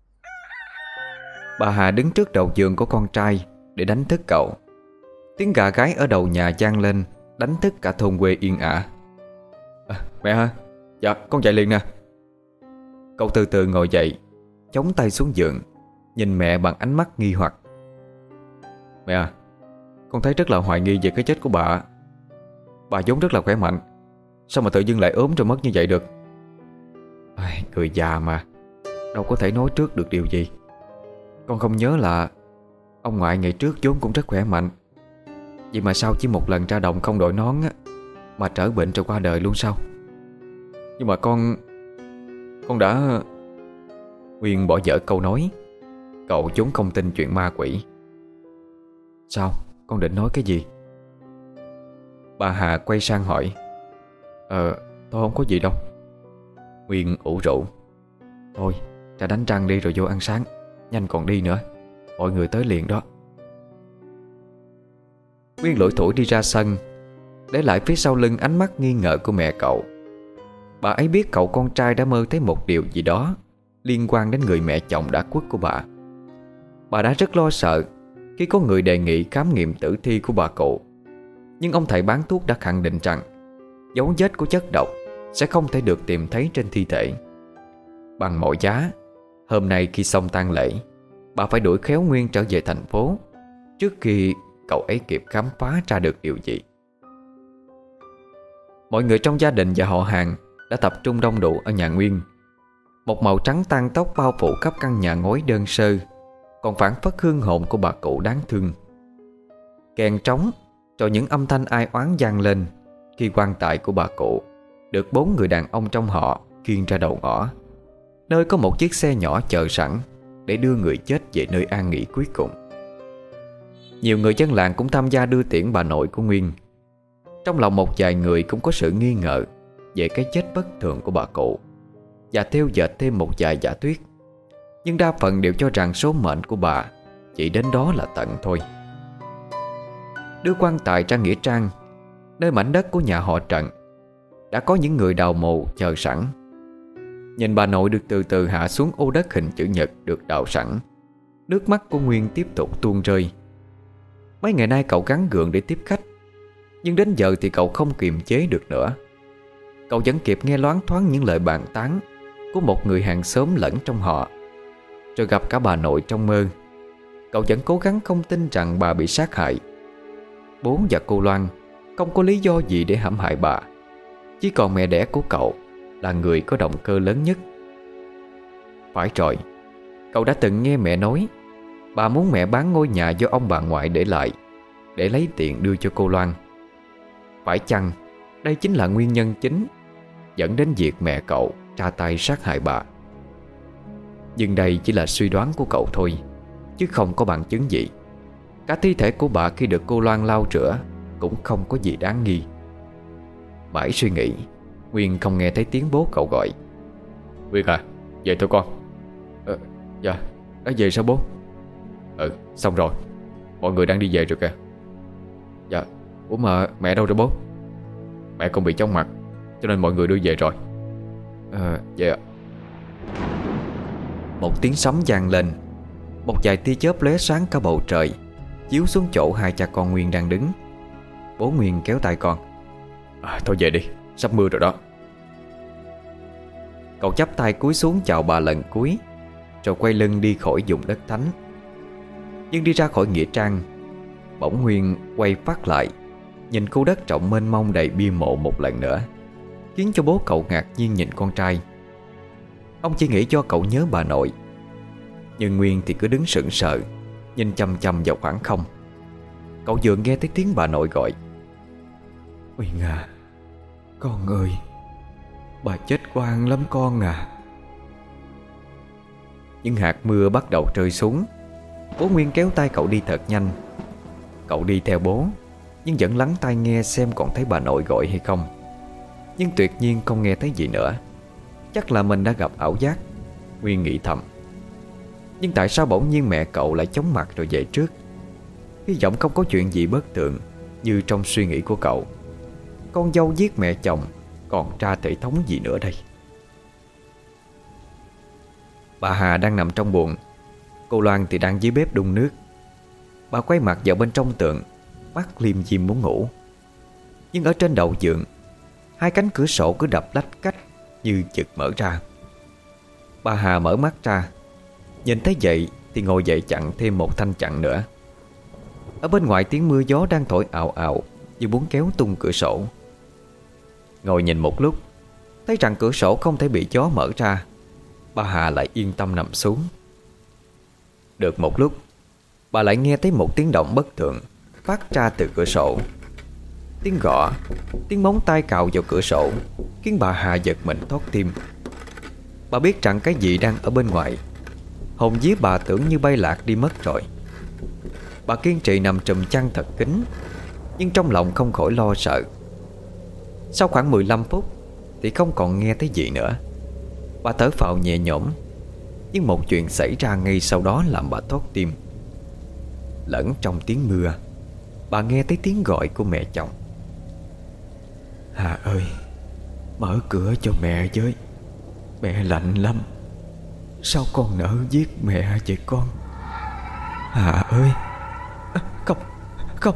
Bà Hà đứng trước đầu giường của con trai để đánh thức cậu. Tiếng gà gáy ở đầu nhà vang lên, đánh thức cả thôn quê yên ả. À, mẹ hả? Dạ con dậy liền nè. Cậu từ từ ngồi dậy, chống tay xuống giường, nhìn mẹ bằng ánh mắt nghi hoặc. Mẹ à, con thấy rất là hoài nghi về cái chết của bà. Bà vốn rất là khỏe mạnh, sao mà tự dưng lại ốm rồi mất như vậy được? Ai, người già mà, đâu có thể nói trước được điều gì. Con không nhớ là ông ngoại ngày trước vốn cũng rất khỏe mạnh, vậy mà sao chỉ một lần ra đồng không đội nón á, mà trở bệnh rồi qua đời luôn sao? Nhưng mà con Con đã... Nguyên bỏ dở câu nói. Cậu vốn không tin chuyện ma quỷ. Sao? Con định nói cái gì? Bà Hà quay sang hỏi. Ờ, tôi không có gì đâu. Nguyên ủ rũ. Thôi, ra đánh răng đi rồi vô ăn sáng. Nhanh còn đi nữa, mọi người tới liền đó. Nguyên lủi thủi đi ra sân, để lại phía sau lưng ánh mắt nghi ngờ của mẹ cậu. Bà ấy biết cậu con trai đã mơ thấy một điều gì đó liên quan đến người mẹ chồng đã khuất của bà. Bà đã rất lo sợ khi có người đề nghị khám nghiệm tử thi của bà cụ. Nhưng ông thầy bán thuốc đã khẳng định rằng dấu vết của chất độc sẽ không thể được tìm thấy trên thi thể. Bằng mọi giá, hôm nay khi xong tang lễ, bà phải đuổi khéo Nguyên trở về thành phố trước khi cậu ấy kịp khám phá ra được điều gì. Mọi người trong gia đình và họ hàng đã tập trung đông đủ ở nhà Nguyên. Một màu trắng tang tóc bao phủ khắp căn nhà ngói đơn sơ, còn phảng phất hương hồn của bà cụ đáng thương. Kèn trống rồi những âm thanh ai oán vang lên khi quan tài của bà cụ được bốn người đàn ông trong họ khiêng ra đầu ngõ, nơi có một chiếc xe nhỏ chờ sẵn để đưa người chết về nơi an nghỉ cuối cùng. Nhiều người dân làng cũng tham gia đưa tiễn bà nội của Nguyên. Trong lòng một vài người cũng có sự nghi ngờ về cái chết bất thường của bà cụ và theo dệt thêm một vài giả thuyết. Nhưng đa phần đều cho rằng số mệnh của bà chỉ đến đó là tận thôi. Đưa quan tài ra nghĩa trang, nơi mảnh đất của nhà họ Trần, đã có những người đào mộ chờ sẵn. Nhìn bà nội được từ từ hạ xuống ô đất hình chữ nhật được đào sẵn, nước mắt của Nguyên tiếp tục tuôn rơi. Mấy ngày nay cậu gắng gượng để tiếp khách, nhưng đến giờ thì cậu không kiềm chế được nữa. Cậu vẫn kịp nghe loáng thoáng những lời bàn tán của một người hàng xóm lẫn trong họ. Rồi gặp cả bà nội trong mơ, cậu vẫn cố gắng không tin rằng bà bị sát hại. Bố và cô Loan không có lý do gì để hãm hại bà, chỉ còn mẹ đẻ của cậu là người có động cơ lớn nhất. Phải rồi, cậu đã từng nghe mẹ nói bà muốn mẹ bán ngôi nhà do ông bà ngoại để lại để lấy tiền đưa cho cô Loan. Phải chăng đây chính là nguyên nhân chính dẫn đến việc mẹ cậu ra tay sát hại bà? Nhưng đây chỉ là suy đoán của cậu thôi, chứ không có bằng chứng gì. Cả thi thể của bà khi được cô Loan lau rửa cũng không có gì đáng nghi. Mãi suy nghĩ, Nguyên không nghe thấy tiếng bố cậu gọi. Nguyên à, về thôi con. Ờ, dạ, đã về sao bố? Ừ, xong rồi, mọi người đang đi về rồi kìa. Dạ, ủa mà mẹ đâu rồi bố? Mẹ còn bị chóng mặt, cho nên mọi người đưa về rồi. Ờ, vậy ạ. Một tiếng sấm vang lên, một vài tia chớp lóe sáng cả bầu trời, chiếu xuống chỗ hai cha con Nguyên đang đứng. Bố Nguyên kéo tay con. À, thôi về đi, sắp mưa rồi đó. Cậu chắp tay cúi xuống chào bà lần cuối, rồi quay lưng đi khỏi vùng đất thánh. Nhưng đi ra khỏi nghĩa trang, bỗng Nguyên quay phát lại, nhìn khu đất rộng mênh mông đầy bia mộ một lần nữa, khiến cho bố cậu ngạc nhiên nhìn con trai. Ông chỉ nghĩ do cậu nhớ bà nội, nhưng Nguyên thì cứ đứng sững sờ, nhìn chăm chăm vào khoảng không. Cậu vừa nghe thấy tiếng bà nội gọi. Nguyên à, con ơi, bà chết oan lắm con à. Những hạt mưa bắt đầu rơi xuống. Bố Nguyên kéo tay cậu đi thật nhanh. Cậu đi theo bố, nhưng vẫn lắng tai nghe xem còn thấy bà nội gọi hay không. Nhưng tuyệt nhiên không nghe thấy gì nữa. Chắc là mình đã gặp ảo giác, Nguyên nghĩ thầm. Nhưng tại sao bỗng nhiên mẹ cậu lại chóng mặt rồi về trước? Hy vọng không có chuyện gì bất thường như trong suy nghĩ của cậu. Con dâu giết mẹ chồng, còn tra thể thống gì nữa đây? Bà Hà đang nằm trong buồng, cô Loan thì đang dưới bếp đun nước. Bà quay mặt vào bên trong tượng, mắt liêm diêm muốn ngủ. Nhưng ở trên đầu giường, hai cánh cửa sổ cứ đập lách cách như chực mở ra. Bà Hà mở mắt ra, nhìn thấy vậy thì ngồi dậy chặn thêm một thanh chặn nữa. Ở bên ngoài tiếng mưa gió đang thổi ào ào như muốn kéo tung cửa sổ. Ngồi nhìn một lúc, thấy rằng cửa sổ không thể bị gió mở ra, bà Hà lại yên tâm nằm xuống. Được một lúc, bà lại nghe thấy một tiếng động bất thường phát ra từ cửa sổ. Tiếng gõ, tiếng móng tay cào vào cửa sổ khiến bà Hà giật mình thót tim. Bà biết rằng cái gì đang ở bên ngoài. Hồn vía bà tưởng như bay lạc đi mất rồi. Bà kiên trì nằm trùm chăn thật kín, nhưng trong lòng không khỏi lo sợ. Sau khoảng mười lăm phút thì không còn nghe thấy gì nữa. Bà thở phào nhẹ nhõm. Nhưng một chuyện xảy ra ngay sau đó làm bà thót tim. Lẫn trong tiếng mưa, bà nghe thấy tiếng gọi của mẹ chồng. Hà ơi, mở cửa cho mẹ với. Mẹ lạnh lắm. Sao con nỡ giết mẹ vậy con? Hà ơi. À, không, không.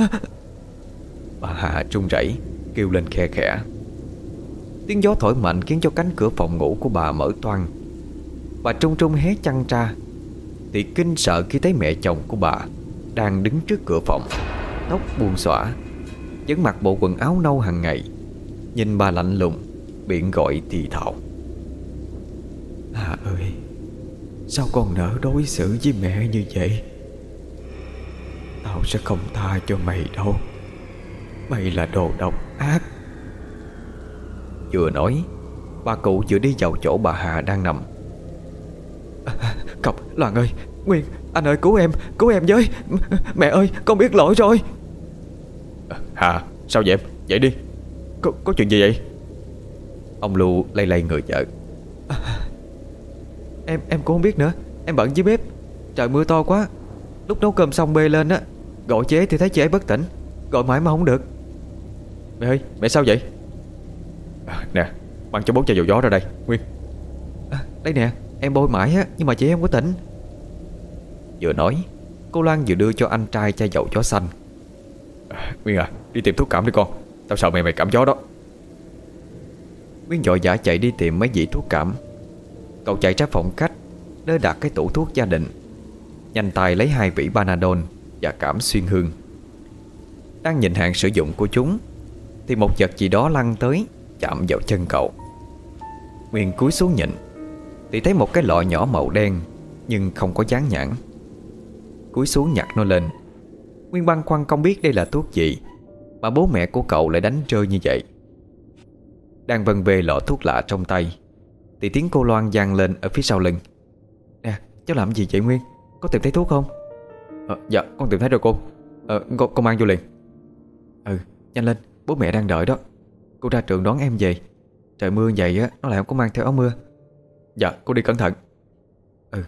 Bà Hà run rẩy kêu lên khe khẽ. Tiếng gió thổi mạnh khiến cho cánh cửa phòng ngủ của bà mở toang. Bà trung trung hé chăn ra thì kinh sợ khi thấy mẹ chồng của bà đang đứng trước cửa phòng, tóc buông xõa, vẫn mặc bộ quần áo nâu hàng ngày, nhìn bà lạnh lùng, miệng gọi thì thào. Hà ơi, sao con nỡ đối xử với mẹ như vậy? Tao sẽ không tha cho mày đâu. Mày là đồ độc ác. Vừa nói, bà cụ vừa đi vào chỗ bà Hà đang nằm. À, Cọc, Loan ơi, Nguyên, anh ơi cứu em, cứu em với. Mẹ ơi, con biết lỗi rồi. À, Hà, sao vậy em? Dậy đi. Có, có chuyện gì vậy? Ông Lưu lay lay người vợ. À, Em em cũng không biết nữa. Em bận dưới bếp, trời mưa to quá. Lúc nấu cơm xong bê lên á, gọi chế thì thấy chị ấy bất tỉnh. Gọi mãi mà không được. Mẹ ơi, mẹ sao vậy? À, nè, mang cho bố chai dầu gió ra đây, Nguyên. À, đây nè, em bôi mãi á, nhưng mà chị em không có tỉnh. Vừa nói, cô Loan vừa đưa cho anh trai chai dầu gió xanh. À, Nguyên à, đi tìm thuốc cảm đi con. Tao sợ mày mày cảm gió đó. Nguyên vội vã chạy đi tìm mấy vị thuốc cảm. Cậu chạy ra phòng khách, nơi đặt cái tủ thuốc gia đình, nhanh tay lấy hai vỉ Panadol và cảm xuyên hương. Đang nhìn hạn sử dụng của chúng thì một vật gì đó lăn tới, chạm vào chân cậu. Nguyên cúi xuống nhìn thì thấy một cái lọ nhỏ màu đen nhưng không có dán nhãn. Cúi xuống nhặt nó lên. Nguyên băn khoăn không biết đây là thuốc gì mà bố mẹ của cậu lại đánh rơi như vậy. Đang vân về lọ thuốc lạ trong tay thì tiếng cô Loan vang lên ở phía sau lưng. Nè, cháu làm gì vậy Nguyên? Có tìm thấy thuốc không? À, dạ, con tìm thấy rồi cô. Ờ, con, con mang vô liền. Ừ, nhanh lên, bố mẹ đang đợi đó. Cô ra trường đón em về. Trời mưa vậy á, nó lại không có mang theo áo mưa. Dạ, cô đi cẩn thận. Ừ.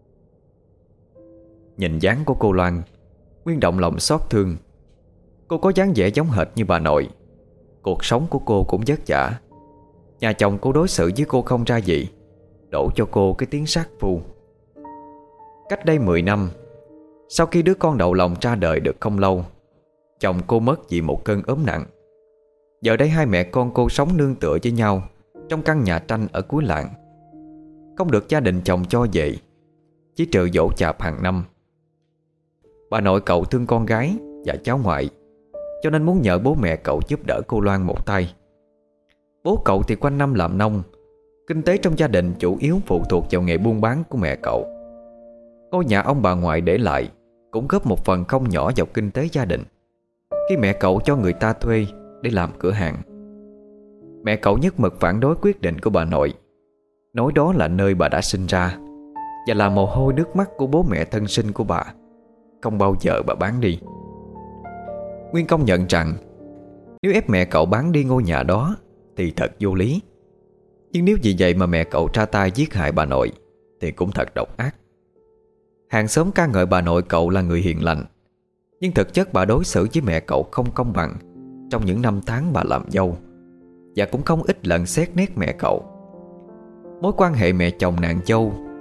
Nhìn dáng của cô Loan, Nguyên động lòng xót thương. Cô có dáng vẻ giống hệt như bà nội. Cuộc sống của cô cũng vất vả. Nhà chồng cô đối xử với cô không ra gì, đổ cho cô cái tiếng sát phu. Cách đây mười năm, sau khi đứa con đầu lòng ra đời được không lâu, chồng cô mất vì một cơn ốm nặng. Giờ đây hai mẹ con cô sống nương tựa với nhau trong căn nhà tranh ở cuối làng. Không được gia đình chồng cho về, chỉ trừ giỗ chạp hàng năm. Bà nội cậu thương con gái và cháu ngoại, cho nên muốn nhờ bố mẹ cậu giúp đỡ cô Loan một tay. Bố cậu thì quanh năm làm nông, kinh tế trong gia đình chủ yếu phụ thuộc vào nghề buôn bán của mẹ cậu. Ngôi nhà ông bà ngoại để lại cũng góp một phần không nhỏ vào kinh tế gia đình, khi mẹ cậu cho người ta thuê để làm cửa hàng. Mẹ cậu nhất mực phản đối quyết định của bà nội, nói đó là nơi bà đã sinh ra và là mồ hôi nước mắt của bố mẹ thân sinh của bà, không bao giờ bà bán đi. Nguyên công nhận rằng nếu ép mẹ cậu bán đi ngôi nhà đó thì thật vô lý. Nhưng nếu vì vậy mà mẹ cậu ra tay giết hại bà nội thì cũng thật độc ác. Hàng xóm ca ngợi bà nội cậu là người hiền lành, nhưng thực chất bà đối xử với mẹ cậu không công bằng trong những năm tháng bà làm dâu, và cũng không ít lần xét nét mẹ cậu. Mối quan hệ mẹ chồng nàng dâu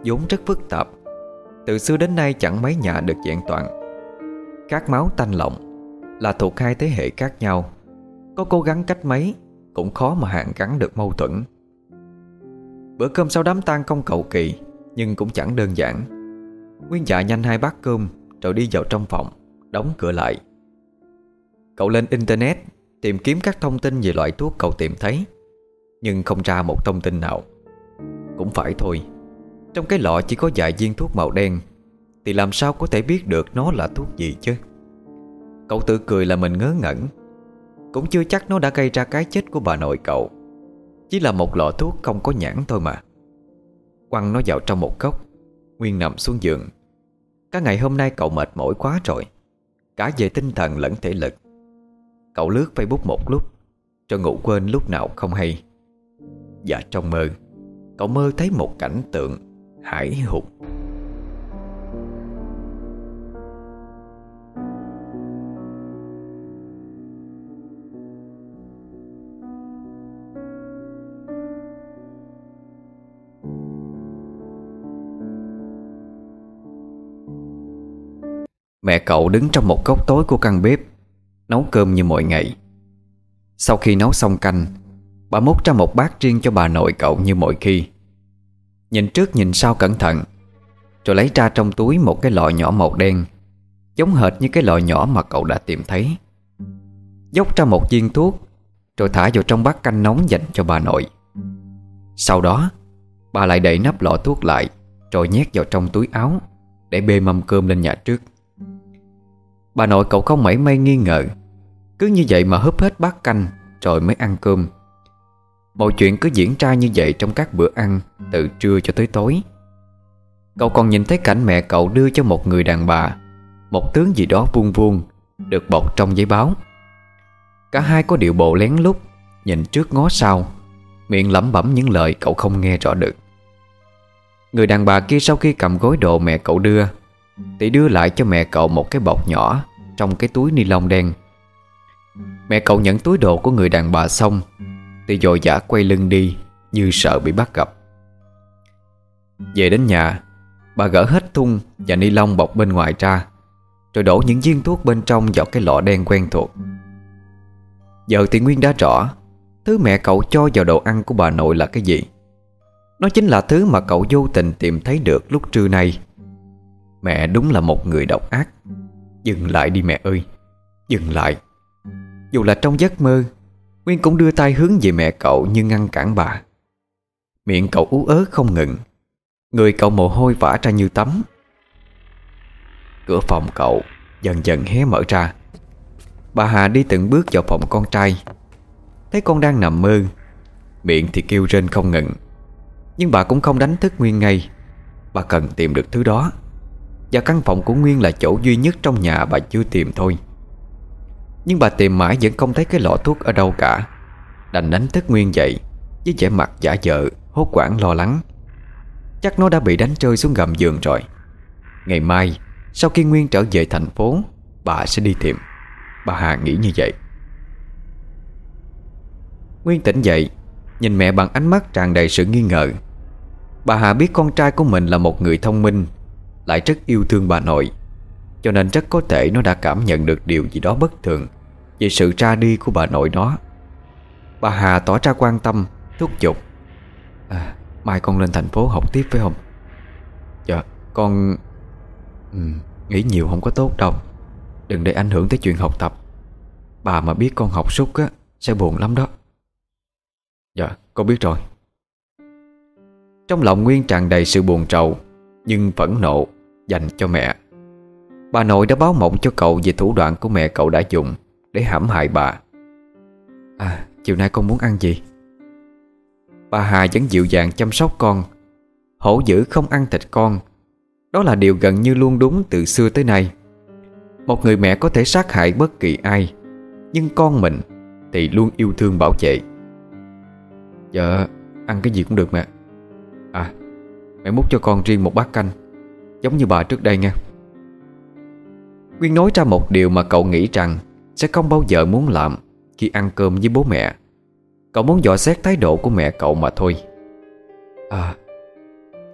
vốn rất phức tạp, từ xưa đến nay chẳng mấy nhà được vẹn toàn. Các máu tanh lộng là thuộc hai thế hệ khác nhau, có cố gắng cách mấy cũng khó mà hàn gắn được mâu thuẫn. Bữa cơm sau đám tang không cầu kỳ, nhưng cũng chẳng đơn giản. Nguyên dạ nhanh hai bát cơm rồi đi vào trong phòng, đóng cửa lại. Cậu lên internet tìm kiếm các thông tin về loại thuốc cậu tìm thấy, nhưng không ra một thông tin nào. Cũng phải thôi, trong cái lọ chỉ có vài viên thuốc màu đen, thì làm sao có thể biết được nó là thuốc gì chứ. Cậu tự cười là mình ngớ ngẩn. Cũng chưa chắc nó đã gây ra cái chết của bà nội cậu, chỉ là một lọ thuốc không có nhãn thôi mà. Quăng nó vào trong một góc, Nguyên nằm xuống giường. Cả ngày hôm nay cậu mệt mỏi quá rồi, cả về tinh thần lẫn thể lực. Cậu lướt Facebook một lúc, rồi ngủ quên lúc nào không hay. Và trong mơ, cậu mơ thấy một cảnh tượng hãi hùng. Mẹ cậu đứng trong một góc tối của căn bếp, nấu cơm như mọi ngày. Sau khi nấu xong canh, bà múc ra một bát riêng cho bà nội cậu như mọi khi. Nhìn trước nhìn sau cẩn thận, rồi lấy ra trong túi một cái lọ nhỏ màu đen, giống hệt như cái lọ nhỏ mà cậu đã tìm thấy. Dốc ra một viên thuốc, rồi thả vào trong bát canh nóng dành cho bà nội. Sau đó, bà lại đậy nắp lọ thuốc lại, rồi nhét vào trong túi áo, để bê mâm cơm lên nhà trước. Bà nội cậu không mảy may nghi ngờ, cứ như vậy mà húp hết bát canh rồi mới ăn cơm. Mọi chuyện cứ diễn ra như vậy trong các bữa ăn, từ trưa cho tới tối. Cậu còn nhìn thấy cảnh mẹ cậu đưa cho một người đàn bà một tướng gì đó vuông vuông, được bọc trong giấy báo. Cả hai có điệu bộ lén lút, nhìn trước ngó sau, miệng lẩm bẩm những lời cậu không nghe rõ được. Người đàn bà kia sau khi cầm gói đồ mẹ cậu đưa, thì đưa lại cho mẹ cậu một cái bọc nhỏ trong cái túi ni lông đen. Mẹ cậu nhận túi đồ của người đàn bà xong thì vội vã quay lưng đi, như sợ bị bắt gặp. Về đến nhà, bà gỡ hết thun và ni lông bọc bên ngoài ra, rồi đổ những viên thuốc bên trong vào cái lọ đen quen thuộc. Giờ thì Nguyên đã rõ thứ mẹ cậu cho vào đồ ăn của bà nội là cái gì. Nó chính là thứ mà cậu vô tình tìm thấy được lúc trưa nay. Mẹ đúng là một người độc ác. Dừng lại đi mẹ ơi, dừng lại. Dù là trong giấc mơ, Nguyên cũng đưa tay hướng về mẹ cậu nhưng ngăn cản bà. Miệng cậu ú ớ không ngừng, người cậu mồ hôi vã ra như tắm. Cửa phòng cậu dần dần hé mở ra. Bà Hà đi từng bước vào phòng con trai. Thấy con đang nằm mơ, miệng thì kêu rên không ngừng. Nhưng bà cũng không đánh thức Nguyên ngay. Bà cần tìm được thứ đó, và căn phòng của Nguyên là chỗ duy nhất trong nhà bà chưa tìm thôi. Nhưng bà tìm mãi vẫn không thấy cái lọ thuốc ở đâu cả. Đành đánh thức Nguyên dậy với vẻ mặt giả vờ, hốt hoảng lo lắng. Chắc nó đã bị đánh rơi xuống gầm giường rồi. Ngày mai sau khi Nguyên trở về thành phố, bà sẽ đi tìm. Bà Hà nghĩ như vậy. Nguyên tỉnh dậy, nhìn mẹ bằng ánh mắt tràn đầy sự nghi ngờ. Bà Hà biết con trai của mình là một người thông minh, lại rất yêu thương bà nội, cho nên rất có thể nó đã cảm nhận được điều gì đó bất thường về sự ra đi của bà nội nó. Bà Hà tỏ ra quan tâm, thúc giục. À, mai con lên thành phố học tiếp phải không? Dạ, con... Ừ, nghĩ nhiều không có tốt đâu. Đừng để ảnh hưởng tới chuyện học tập. Bà mà biết con học sút á sẽ buồn lắm đó. Dạ, con biết rồi. Trong lòng Nguyên tràn đầy sự buồn rầu, nhưng phẫn nộ dành cho mẹ. Bà nội đã báo mộng cho cậu về thủ đoạn của mẹ cậu đã dùng để hãm hại bà. À, chiều nay con muốn ăn gì? Bà Hà vẫn dịu dàng chăm sóc con. Hổ dữ không ăn thịt con, đó là điều gần như luôn đúng từ xưa tới nay. Một người mẹ có thể sát hại bất kỳ ai, nhưng con mình thì luôn yêu thương bảo vệ. Dạ, ăn cái gì cũng được mẹ. À, mẹ múc cho con riêng một bát canh, giống như bà trước đây nha. Nguyên nói ra một điều mà cậu nghĩ rằng sẽ không bao giờ muốn làm khi ăn cơm với bố mẹ. Cậu muốn dò xét thái độ của mẹ cậu mà thôi. À,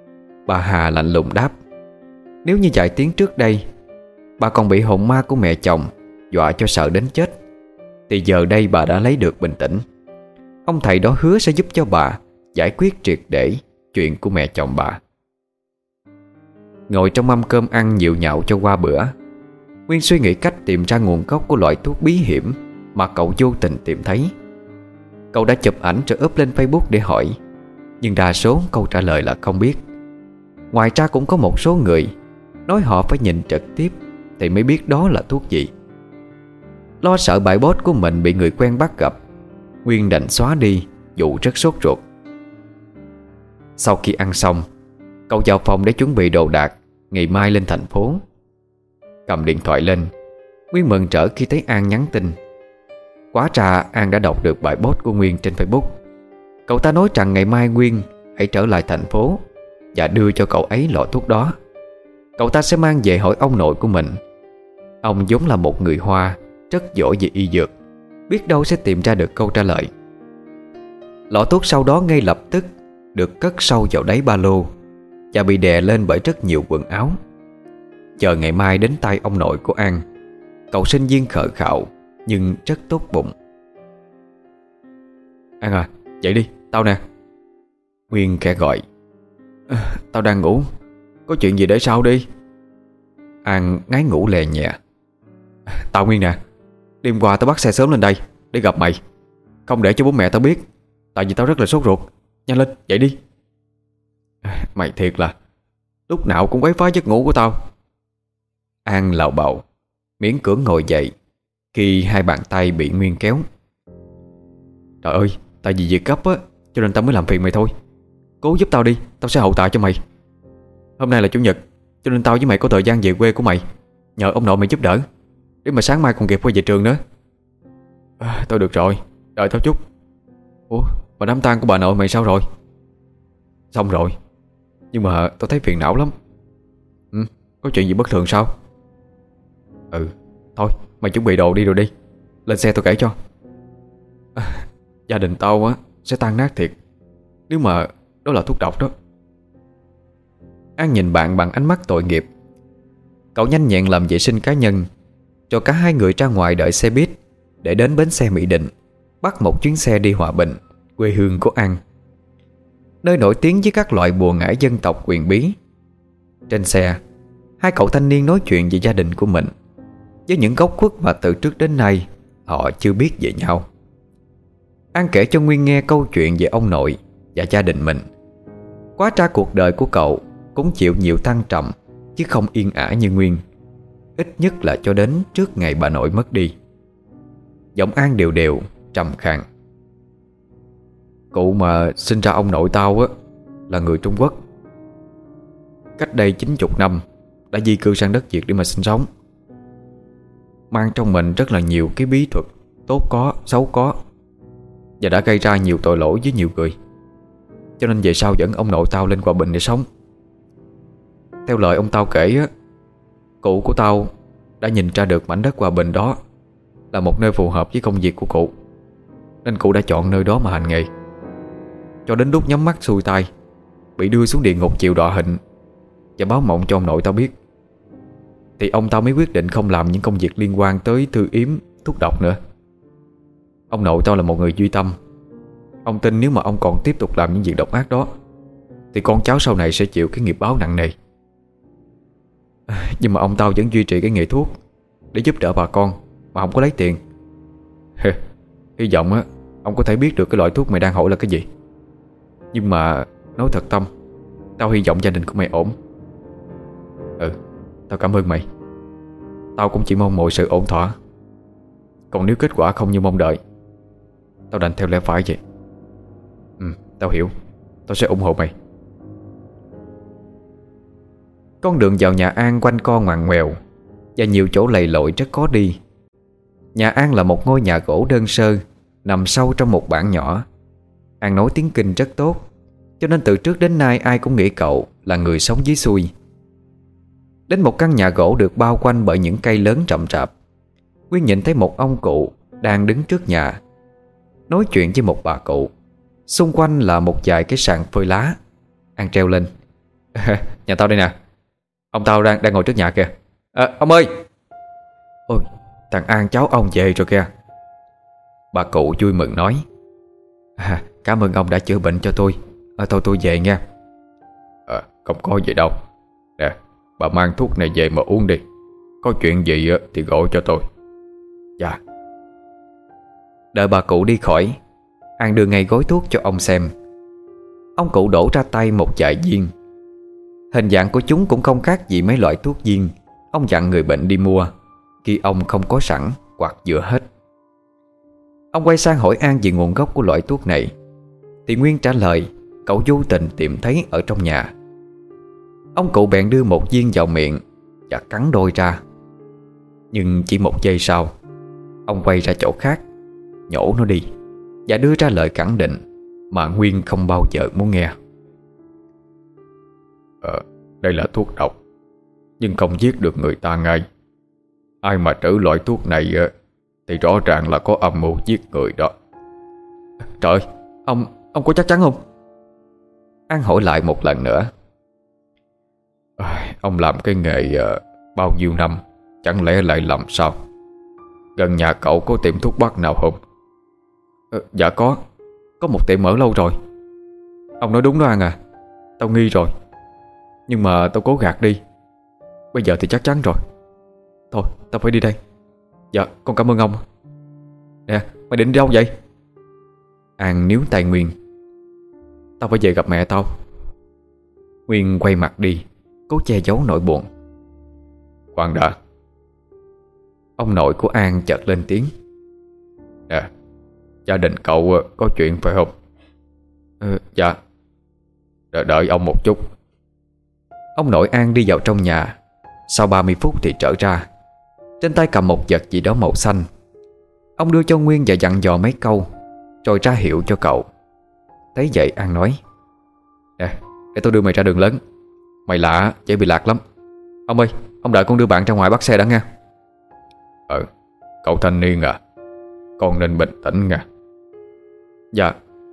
Bà Hà lạnh lùng đáp: Nếu như vài tiếng trước đây bà còn bị hồn ma của mẹ chồng dọa cho sợ đến chết, thì giờ đây bà đã lấy được bình tĩnh. Ông thầy đó hứa sẽ giúp cho bà giải quyết triệt để chuyện của mẹ chồng bà. Ngồi trong mâm cơm ăn nhịu nhạo cho qua bữa, Nguyên suy nghĩ cách tìm ra nguồn gốc của loại thuốc bí hiểm mà cậu vô tình tìm thấy. Cậu đã chụp ảnh rồi up lên Facebook để hỏi, nhưng đa số câu trả lời là không biết. Ngoài ra cũng có một số người nói họ phải nhìn trực tiếp thì mới biết đó là thuốc gì. Lo sợ bài post của mình bị người quen bắt gặp, Nguyên đành xóa đi dù rất sốt ruột. Sau khi ăn xong, cậu vào phòng để chuẩn bị đồ đạc ngày mai lên thành phố. Cầm điện thoại lên, Nguyên mừng rỡ khi thấy An nhắn tin. Quá ra An đã đọc được bài post của Nguyên trên Facebook. Cậu ta nói rằng ngày mai Nguyên hãy trở lại thành phố và đưa cho cậu ấy lọ thuốc đó. Cậu ta sẽ mang về hỏi ông nội của mình. Ông vốn là một người Hoa rất giỏi về y dược, biết đâu sẽ tìm ra được câu trả lời. Lọ thuốc sau đó ngay lập tức được cất sâu vào đáy ba lô và bị đè lên bởi rất nhiều quần áo. Chờ ngày mai đến tay ông nội của An, cậu sinh viên khờ khạo nhưng rất tốt bụng. An à, dậy đi, tao nè. Nguyên khẽ gọi. À, tao đang ngủ, có chuyện gì để sau đi. An ngái ngủ lè nhẹ. Tao Nguyên nè, đêm qua tao bắt xe sớm lên đây để gặp mày, không để cho bố mẹ tao biết, tại vì tao rất là sốt ruột. Nhanh lên, dậy đi. À, mày thiệt là lúc nào cũng quấy phá giấc ngủ của tao. An lào bào, miễn cưỡng ngồi dậy khi hai bàn tay bị Nguyên kéo. Trời ơi, tại vì việc gấp á, cho nên tao mới làm phiền mày thôi. Cố giúp tao đi, tao sẽ hậu tạ cho mày. Hôm nay là chủ nhật, cho nên tao với mày có thời gian về quê của mày, nhờ ông nội mày giúp đỡ, để mà sáng mai còn kịp quay về trường nữa. À, thôi được rồi, đợi tao chút. Ủa, mà đám tang của bà nội mày sao rồi? Xong rồi, nhưng mà tao thấy phiền não lắm. Ừ, có chuyện gì bất thường sao? Ừ, thôi mày chuẩn bị đồ đi rồi đi, lên xe tao kể cho. À, gia đình tao á sẽ tan nát thiệt nếu mà đó là thuốc độc đó. An nhìn bạn bằng ánh mắt tội nghiệp. Cậu nhanh nhẹn làm vệ sinh cá nhân, cho cả hai người ra ngoài đợi xe buýt để đến bến xe Mỹ Định, bắt một chuyến xe đi Hòa Bình, quê hương của An, nơi nổi tiếng với các loại bùa ngải dân tộc huyền bí. Trên xe, hai cậu thanh niên nói chuyện về gia đình của mình, với những góc khuất mà từ trước đến nay họ chưa biết về nhau. An kể cho Nguyên nghe câu chuyện về ông nội và gia đình mình. Quá ra cuộc đời của cậu cũng chịu nhiều thăng trầm, chứ không yên ả như Nguyên, ít nhất là cho đến trước ngày bà nội mất đi. Giọng An đều đều, trầm khàn. Cụ mà sinh ra ông nội tao á là người Trung Quốc. Cách đây chín mươi năm đã di cư sang đất Việt để mà sinh sống, mang trong mình rất là nhiều cái bí thuật, tốt có, xấu có, và đã gây ra nhiều tội lỗi với nhiều người. Cho nên về sau dẫn ông nội tao lên Hòa Bình để sống. Theo lời ông tao kể á, cụ của tao đã nhìn ra được mảnh đất Hòa Bình đó là một nơi phù hợp với công việc của cụ, nên cụ đã chọn nơi đó mà hành nghề. Cho đến lúc nhắm mắt xuôi tay, bị đưa xuống địa ngục chịu đọa hình và báo mộng cho ông nội tao biết, thì ông tao mới quyết định không làm những công việc liên quan tới thư yếm, thuốc độc nữa. Ông nội tao là một người duy tâm. Ông tin nếu mà ông còn tiếp tục làm những việc độc ác đó thì con cháu sau này sẽ chịu cái nghiệp báo nặng nề. Nhưng mà ông tao vẫn duy trì cái nghề thuốc để giúp đỡ bà con mà không có lấy tiền. Hy vọng á ông có thể biết được cái loại thuốc mày đang hỏi là cái gì. Nhưng mà nói thật tâm, tao hy vọng gia đình của mày ổn. Ừ, tao cảm ơn mày. Tao cũng chỉ mong mọi sự ổn thỏa. Còn nếu kết quả không như mong đợi, tao đành theo lẽ phải vậy. Ừ, tao hiểu. Tao sẽ ủng hộ mày. Con đường vào nhà An quanh co ngoằn ngoèo và nhiều chỗ lầy lội rất khó đi. Nhà An là một ngôi nhà gỗ đơn sơ nằm sâu trong một bản nhỏ. An nói tiếng Kinh rất tốt, cho nên từ trước đến nay ai cũng nghĩ cậu là người sống dưới xuôi. Đến một căn nhà gỗ được bao quanh bởi những cây lớn rậm rạp, Nguyên nhìn thấy một ông cụ đang đứng trước nhà, nói chuyện với một bà cụ. Xung quanh là một vài cái sàn phơi lá. An treo lên: Nhà tao đây nè. Ông tao đang đang ngồi trước nhà kìa. À, ông ơi. Ôi, thằng An cháu ông về rồi kìa. Bà cụ vui mừng nói. À, cảm ơn ông đã chữa bệnh cho tôi. À, thôi tôi về nha. À, không có gì đâu. Nè, bà mang thuốc này về mà uống đi. Có chuyện gì thì gọi cho tôi. Dạ. Đợi bà cụ đi khỏi, An đưa ngay gói thuốc cho ông xem. Ông cụ đổ ra tay một vài viên. Hình dạng của chúng cũng không khác gì mấy loại thuốc viên ông dặn người bệnh đi mua khi ông không có sẵn hoặc vừa hết. Ông quay sang hỏi An về nguồn gốc của loại thuốc này, thì Nguyên trả lời cậu vô tình tìm thấy ở trong nhà. Ông cụ bèn đưa một viên vào miệng và cắn đôi ra. Nhưng chỉ một giây sau, ông quay ra chỗ khác, nhổ nó đi và đưa ra lời khẳng định mà Nguyên không bao giờ muốn nghe. Ờ, đây là thuốc độc, nhưng không giết được người ta ngay. Ai mà trữ loại thuốc này thì rõ ràng là có âm mưu giết người đó. Trời ơi, ông, ông có chắc chắn không? An hỏi lại một lần nữa. À, ông làm cái nghề uh, bao nhiêu năm, chẳng lẽ lại lầm sao? Gần nhà cậu có tiệm thuốc bắc nào không? À, dạ có. Có một tiệm mở lâu rồi. Ông nói đúng đó An à. Tao nghi rồi, nhưng mà tao cố gạt đi. Bây giờ thì chắc chắn rồi. Thôi tao phải đi đây. Dạ con cảm ơn ông. Nè mày định đi đâu vậy? An níu tay Nguyên. Tao phải về gặp mẹ tao. Nguyên quay mặt đi, cố che giấu nỗi buồn. Khoan đã. Ông nội của An chợt lên tiếng. Nè, gia đình cậu có chuyện phải không? Ừ, dạ. Đợi, đợi ông một chút. Ông nội An đi vào trong nhà. Sau ba mươi phút thì trở ra, trên tay cầm một vật gì đó màu xanh. Ông đưa cho Nguyên và dặn dò mấy câu, rồi ra hiệu cho cậu. Thấy vậy An nói. Nè, để tôi đưa mày ra đường lớn. Mày lạ, dễ bị lạc lắm. Ông ơi, ông đợi con đưa bạn ra ngoài bắt xe đã nha. Ừ, cậu thanh niên à, con nên bình tĩnh nha. Dạ.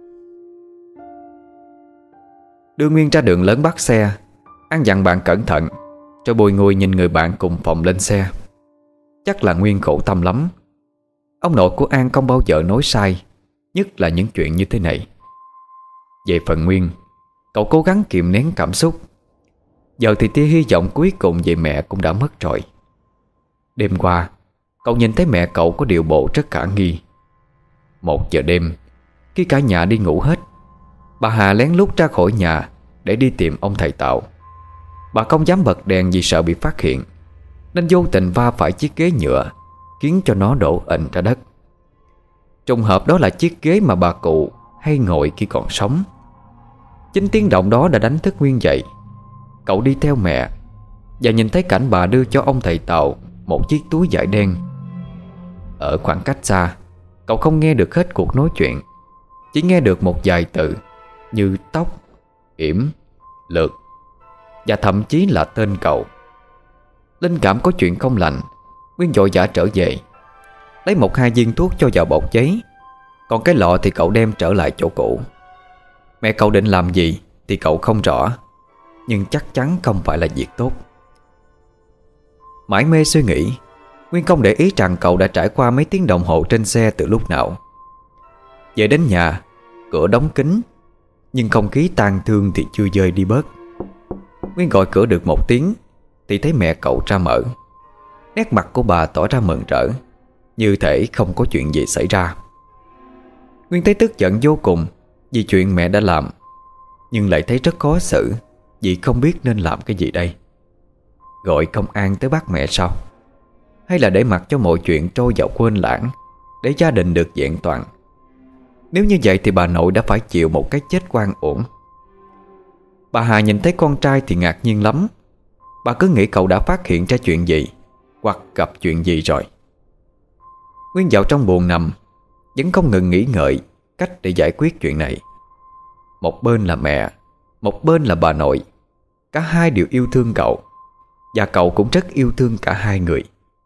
Đưa Nguyên ra đường lớn bắt xe, An dặn bạn cẩn thận, rồi bùi ngùi nhìn người bạn cùng phòng lên xe. Chắc là Nguyên khổ tâm lắm. Ông nội của An không bao giờ nói sai, nhất là những chuyện như thế này. Về phần Nguyên, cậu cố gắng kiềm nén cảm xúc. Giờ thì tia hy vọng cuối cùng về mẹ cũng đã mất rồi. Đêm qua, cậu nhìn thấy mẹ cậu có điều bộ rất khả nghi. Một giờ đêm, khi cả nhà đi ngủ hết, bà Hà lén lút ra khỏi nhà để đi tìm ông thầy Tạo. Bà không dám bật đèn vì sợ bị phát hiện, nên vô tình va phải chiếc ghế nhựa, khiến cho nó đổ ình ra đất. Trùng hợp đó là chiếc ghế mà bà cụ hay ngồi khi còn sống. Chính tiếng động đó đã đánh thức Nguyên dậy. Cậu đi theo mẹ và nhìn thấy cảnh bà đưa cho ông thầy Tạo một chiếc túi vải đen. Ở khoảng cách xa, cậu không nghe được hết cuộc nói chuyện, chỉ nghe được một vài từ như tóc, yểm, lược, và thậm chí là tên cậu. Linh cảm có chuyện không lành, Nguyên vội vã trở về, lấy một hai viên thuốc cho vào bọc giấy. Còn cái lọ thì cậu đem trở lại chỗ cũ. Mẹ cậu định làm gì thì cậu không rõ, nhưng chắc chắn không phải là việc tốt. Mãi mê suy nghĩ, Nguyên không để ý rằng cậu đã trải qua mấy tiếng đồng hồ trên xe từ lúc nào. Về đến nhà, cửa đóng kín, nhưng không khí tang thương thì chưa dơi đi bớt. Nguyên gọi cửa được một tiếng thì thấy mẹ cậu ra mở. Nét mặt của bà tỏ ra mừng rỡ, như thể không có chuyện gì xảy ra. Nguyên thấy tức giận vô cùng vì chuyện mẹ đã làm, nhưng lại thấy rất khó xử vì không biết nên làm cái gì đây. Gọi công an tới bắt mẹ sao? Hay là để mặc cho mọi chuyện trôi vào quên lãng, để gia đình được vẹn toàn? Nếu như vậy thì bà nội đã phải chịu một cái chết oan uổng. Bà Hà nhìn thấy con trai thì ngạc nhiên lắm. Bà cứ nghĩ cậu đã phát hiện ra chuyện gì, hoặc gặp chuyện gì rồi. Nguyên vào trong buồng nằm, vẫn không ngừng nghĩ ngợi cách để giải quyết chuyện này. Một bên là mẹ, một bên là bà nội. Cả hai đều yêu thương cậu, và cậu cũng rất yêu thương cả hai người.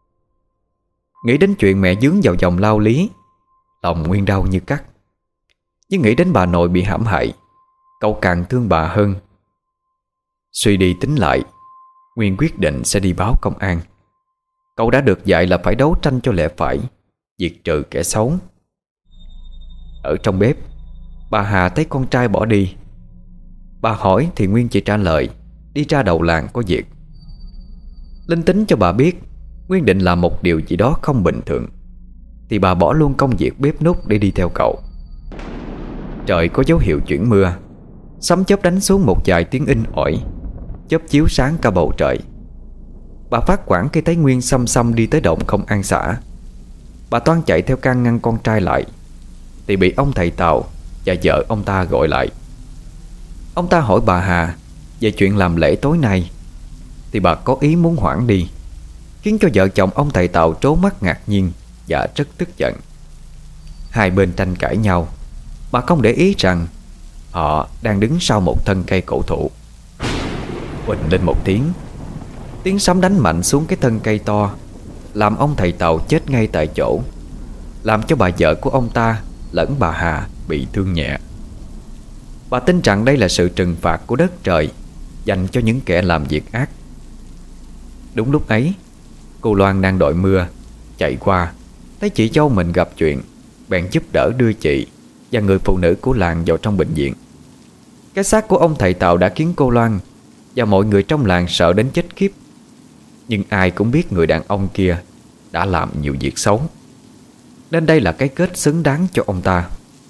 Nghĩ đến chuyện mẹ dướng vào vòng lao lý, lòng Nguyên đau như cắt. Nhưng nghĩ đến bà nội bị hãm hại, cậu càng thương bà hơn. Suy đi tính lại, Nguyên quyết định sẽ đi báo công an. Cậu đã được dạy là phải đấu tranh cho lẽ phải, diệt trừ kẻ xấu. Ở trong bếp, bà Hà thấy con trai bỏ đi. Bà hỏi thì Nguyên chỉ trả lời đi ra đầu làng có việc. Linh tính cho bà biết Nguyên định làm một điều gì đó không bình thường, thì bà bỏ luôn công việc bếp núc để đi theo cậu. Trời có dấu hiệu chuyển mưa, sấm chớp đánh xuống một vài tiếng inh ỏi, chớp chiếu sáng cả bầu trời. Bà phát hoảng khi thấy Nguyên xăm xăm đi tới động công an xã. Bà toan chạy theo can ngăn con trai lại, thì bị ông thầy Tàu và vợ ông ta gọi lại. Ông ta hỏi bà Hà về chuyện làm lễ tối nay, thì bà có ý muốn hoãn đi, khiến cho vợ chồng ông thầy Tàu trố mắt ngạc nhiên và rất tức giận. Hai bên tranh cãi nhau. Bà không để ý rằng họ đang đứng sau một thân cây cổ thụ. Huỳnh lên một tiếng, tiếng sấm đánh mạnh xuống cái thân cây to, làm ông thầy Tàu chết ngay tại chỗ, làm cho bà vợ của ông ta lẫn bà Hà bị thương nhẹ. Bà tin rằng đây là sự trừng phạt của đất trời dành cho những kẻ làm việc ác. Đúng lúc ấy, cô Loan đang đội mưa chạy qua, thấy chị dâu mình gặp chuyện, bèn giúp đỡ đưa chị và người phụ nữ của làng vào trong bệnh viện. Cái xác của ông thầy Tàu đã khiến cô Loan và mọi người trong làng sợ đến chết khiếp. Nhưng ai cũng biết người đàn ông kia đã làm nhiều việc xấu, nên đây là cái kết xứng đáng cho ông ta.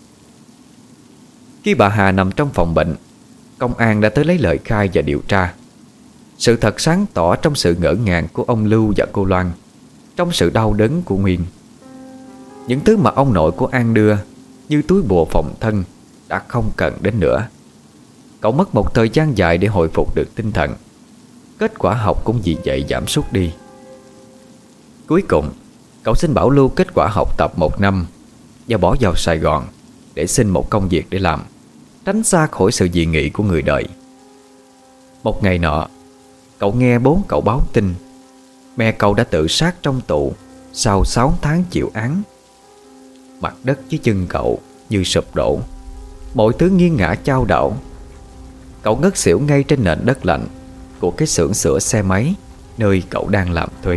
Khi bà Hà nằm trong phòng bệnh, công an đã tới lấy lời khai và điều tra. Sự thật sáng tỏ trong sự ngỡ ngàng của ông Lưu và cô Loan, trong sự đau đớn của Nguyên. Những thứ mà ông nội của An đưa, như túi bùa phòng thân, đã không cần đến nữa. Cậu mất một thời gian dài để hồi phục được tinh thần. Kết quả học cũng vì vậy giảm sút đi. Cuối cùng, cậu xin bảo lưu kết quả học tập một năm và bỏ vào Sài Gòn để xin một công việc để làm, tránh xa khỏi sự dị nghị của người đời. Một ngày nọ, cậu nghe bố cậu báo tin mẹ cậu đã tự sát trong tù sau sáu tháng chịu án. Mặt đất dưới chân cậu như sụp đổ, mọi thứ nghiêng ngã chao đảo. Cậu ngất xỉu ngay trên nền đất lạnh của cái xưởng sửa xe máy nơi cậu đang làm thuê.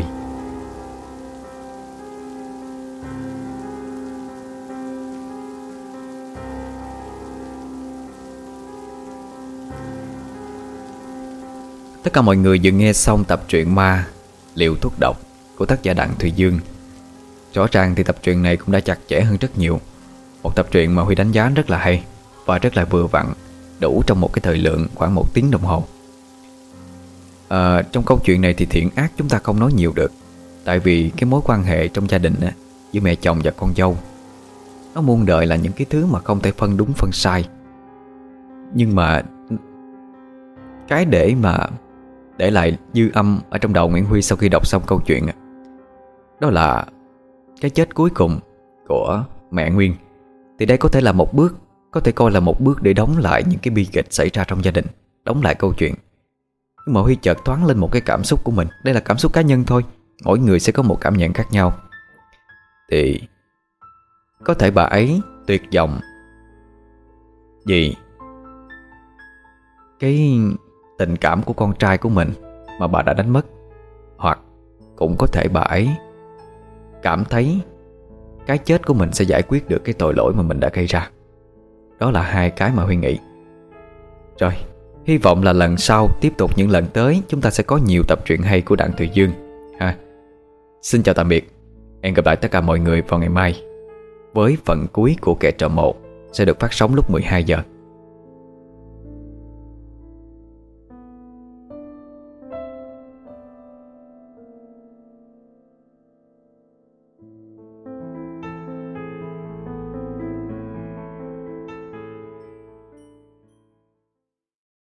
Tất cả mọi người vừa nghe xong tập truyện Ma Liều Thuốc Độc của tác giả Đặng Thùy Dương. Rõ ràng thì tập truyện này cũng đã chặt chẽ hơn rất nhiều. Một tập truyện mà Huy đánh giá rất là hay và rất là vừa vặn, đủ trong một cái thời lượng khoảng một tiếng đồng hồ. à, Trong câu chuyện này thì thiện ác chúng ta không nói nhiều được, tại vì cái mối quan hệ trong gia đình á, giữa mẹ chồng và con dâu, nó muôn đời là những cái thứ mà không thể phân đúng phân sai. Nhưng mà cái để mà để lại dư âm ở trong đầu Nguyễn Huy sau khi đọc xong câu chuyện, đó là cái chết cuối cùng của mẹ Nguyên. Thì đây có thể là một bước, có thể coi là một bước để đóng lại những cái bi kịch xảy ra trong gia đình, đóng lại câu chuyện. Nhưng mà Huy chợt thoáng lên một cái cảm xúc của mình. Đây là cảm xúc cá nhân thôi, mỗi người sẽ có một cảm nhận khác nhau. Thì có thể bà ấy tuyệt vọng vì cái tình cảm của con trai của mình mà bà đã đánh mất. Hoặc cũng có thể bà ấy cảm thấy cái chết của mình sẽ giải quyết được cái tội lỗi mà mình đã gây ra. Đó là hai cái mà Huy nghĩ. Rồi, hy vọng là lần sau, tiếp tục những lần tới, chúng ta sẽ có nhiều tập truyện hay của Đặng Thùy Dương ha. Xin chào tạm biệt. Hẹn gặp lại tất cả mọi người vào ngày mai với phần cuối của Kẻ Trộm Mộ sẽ được phát sóng lúc mười hai giờ.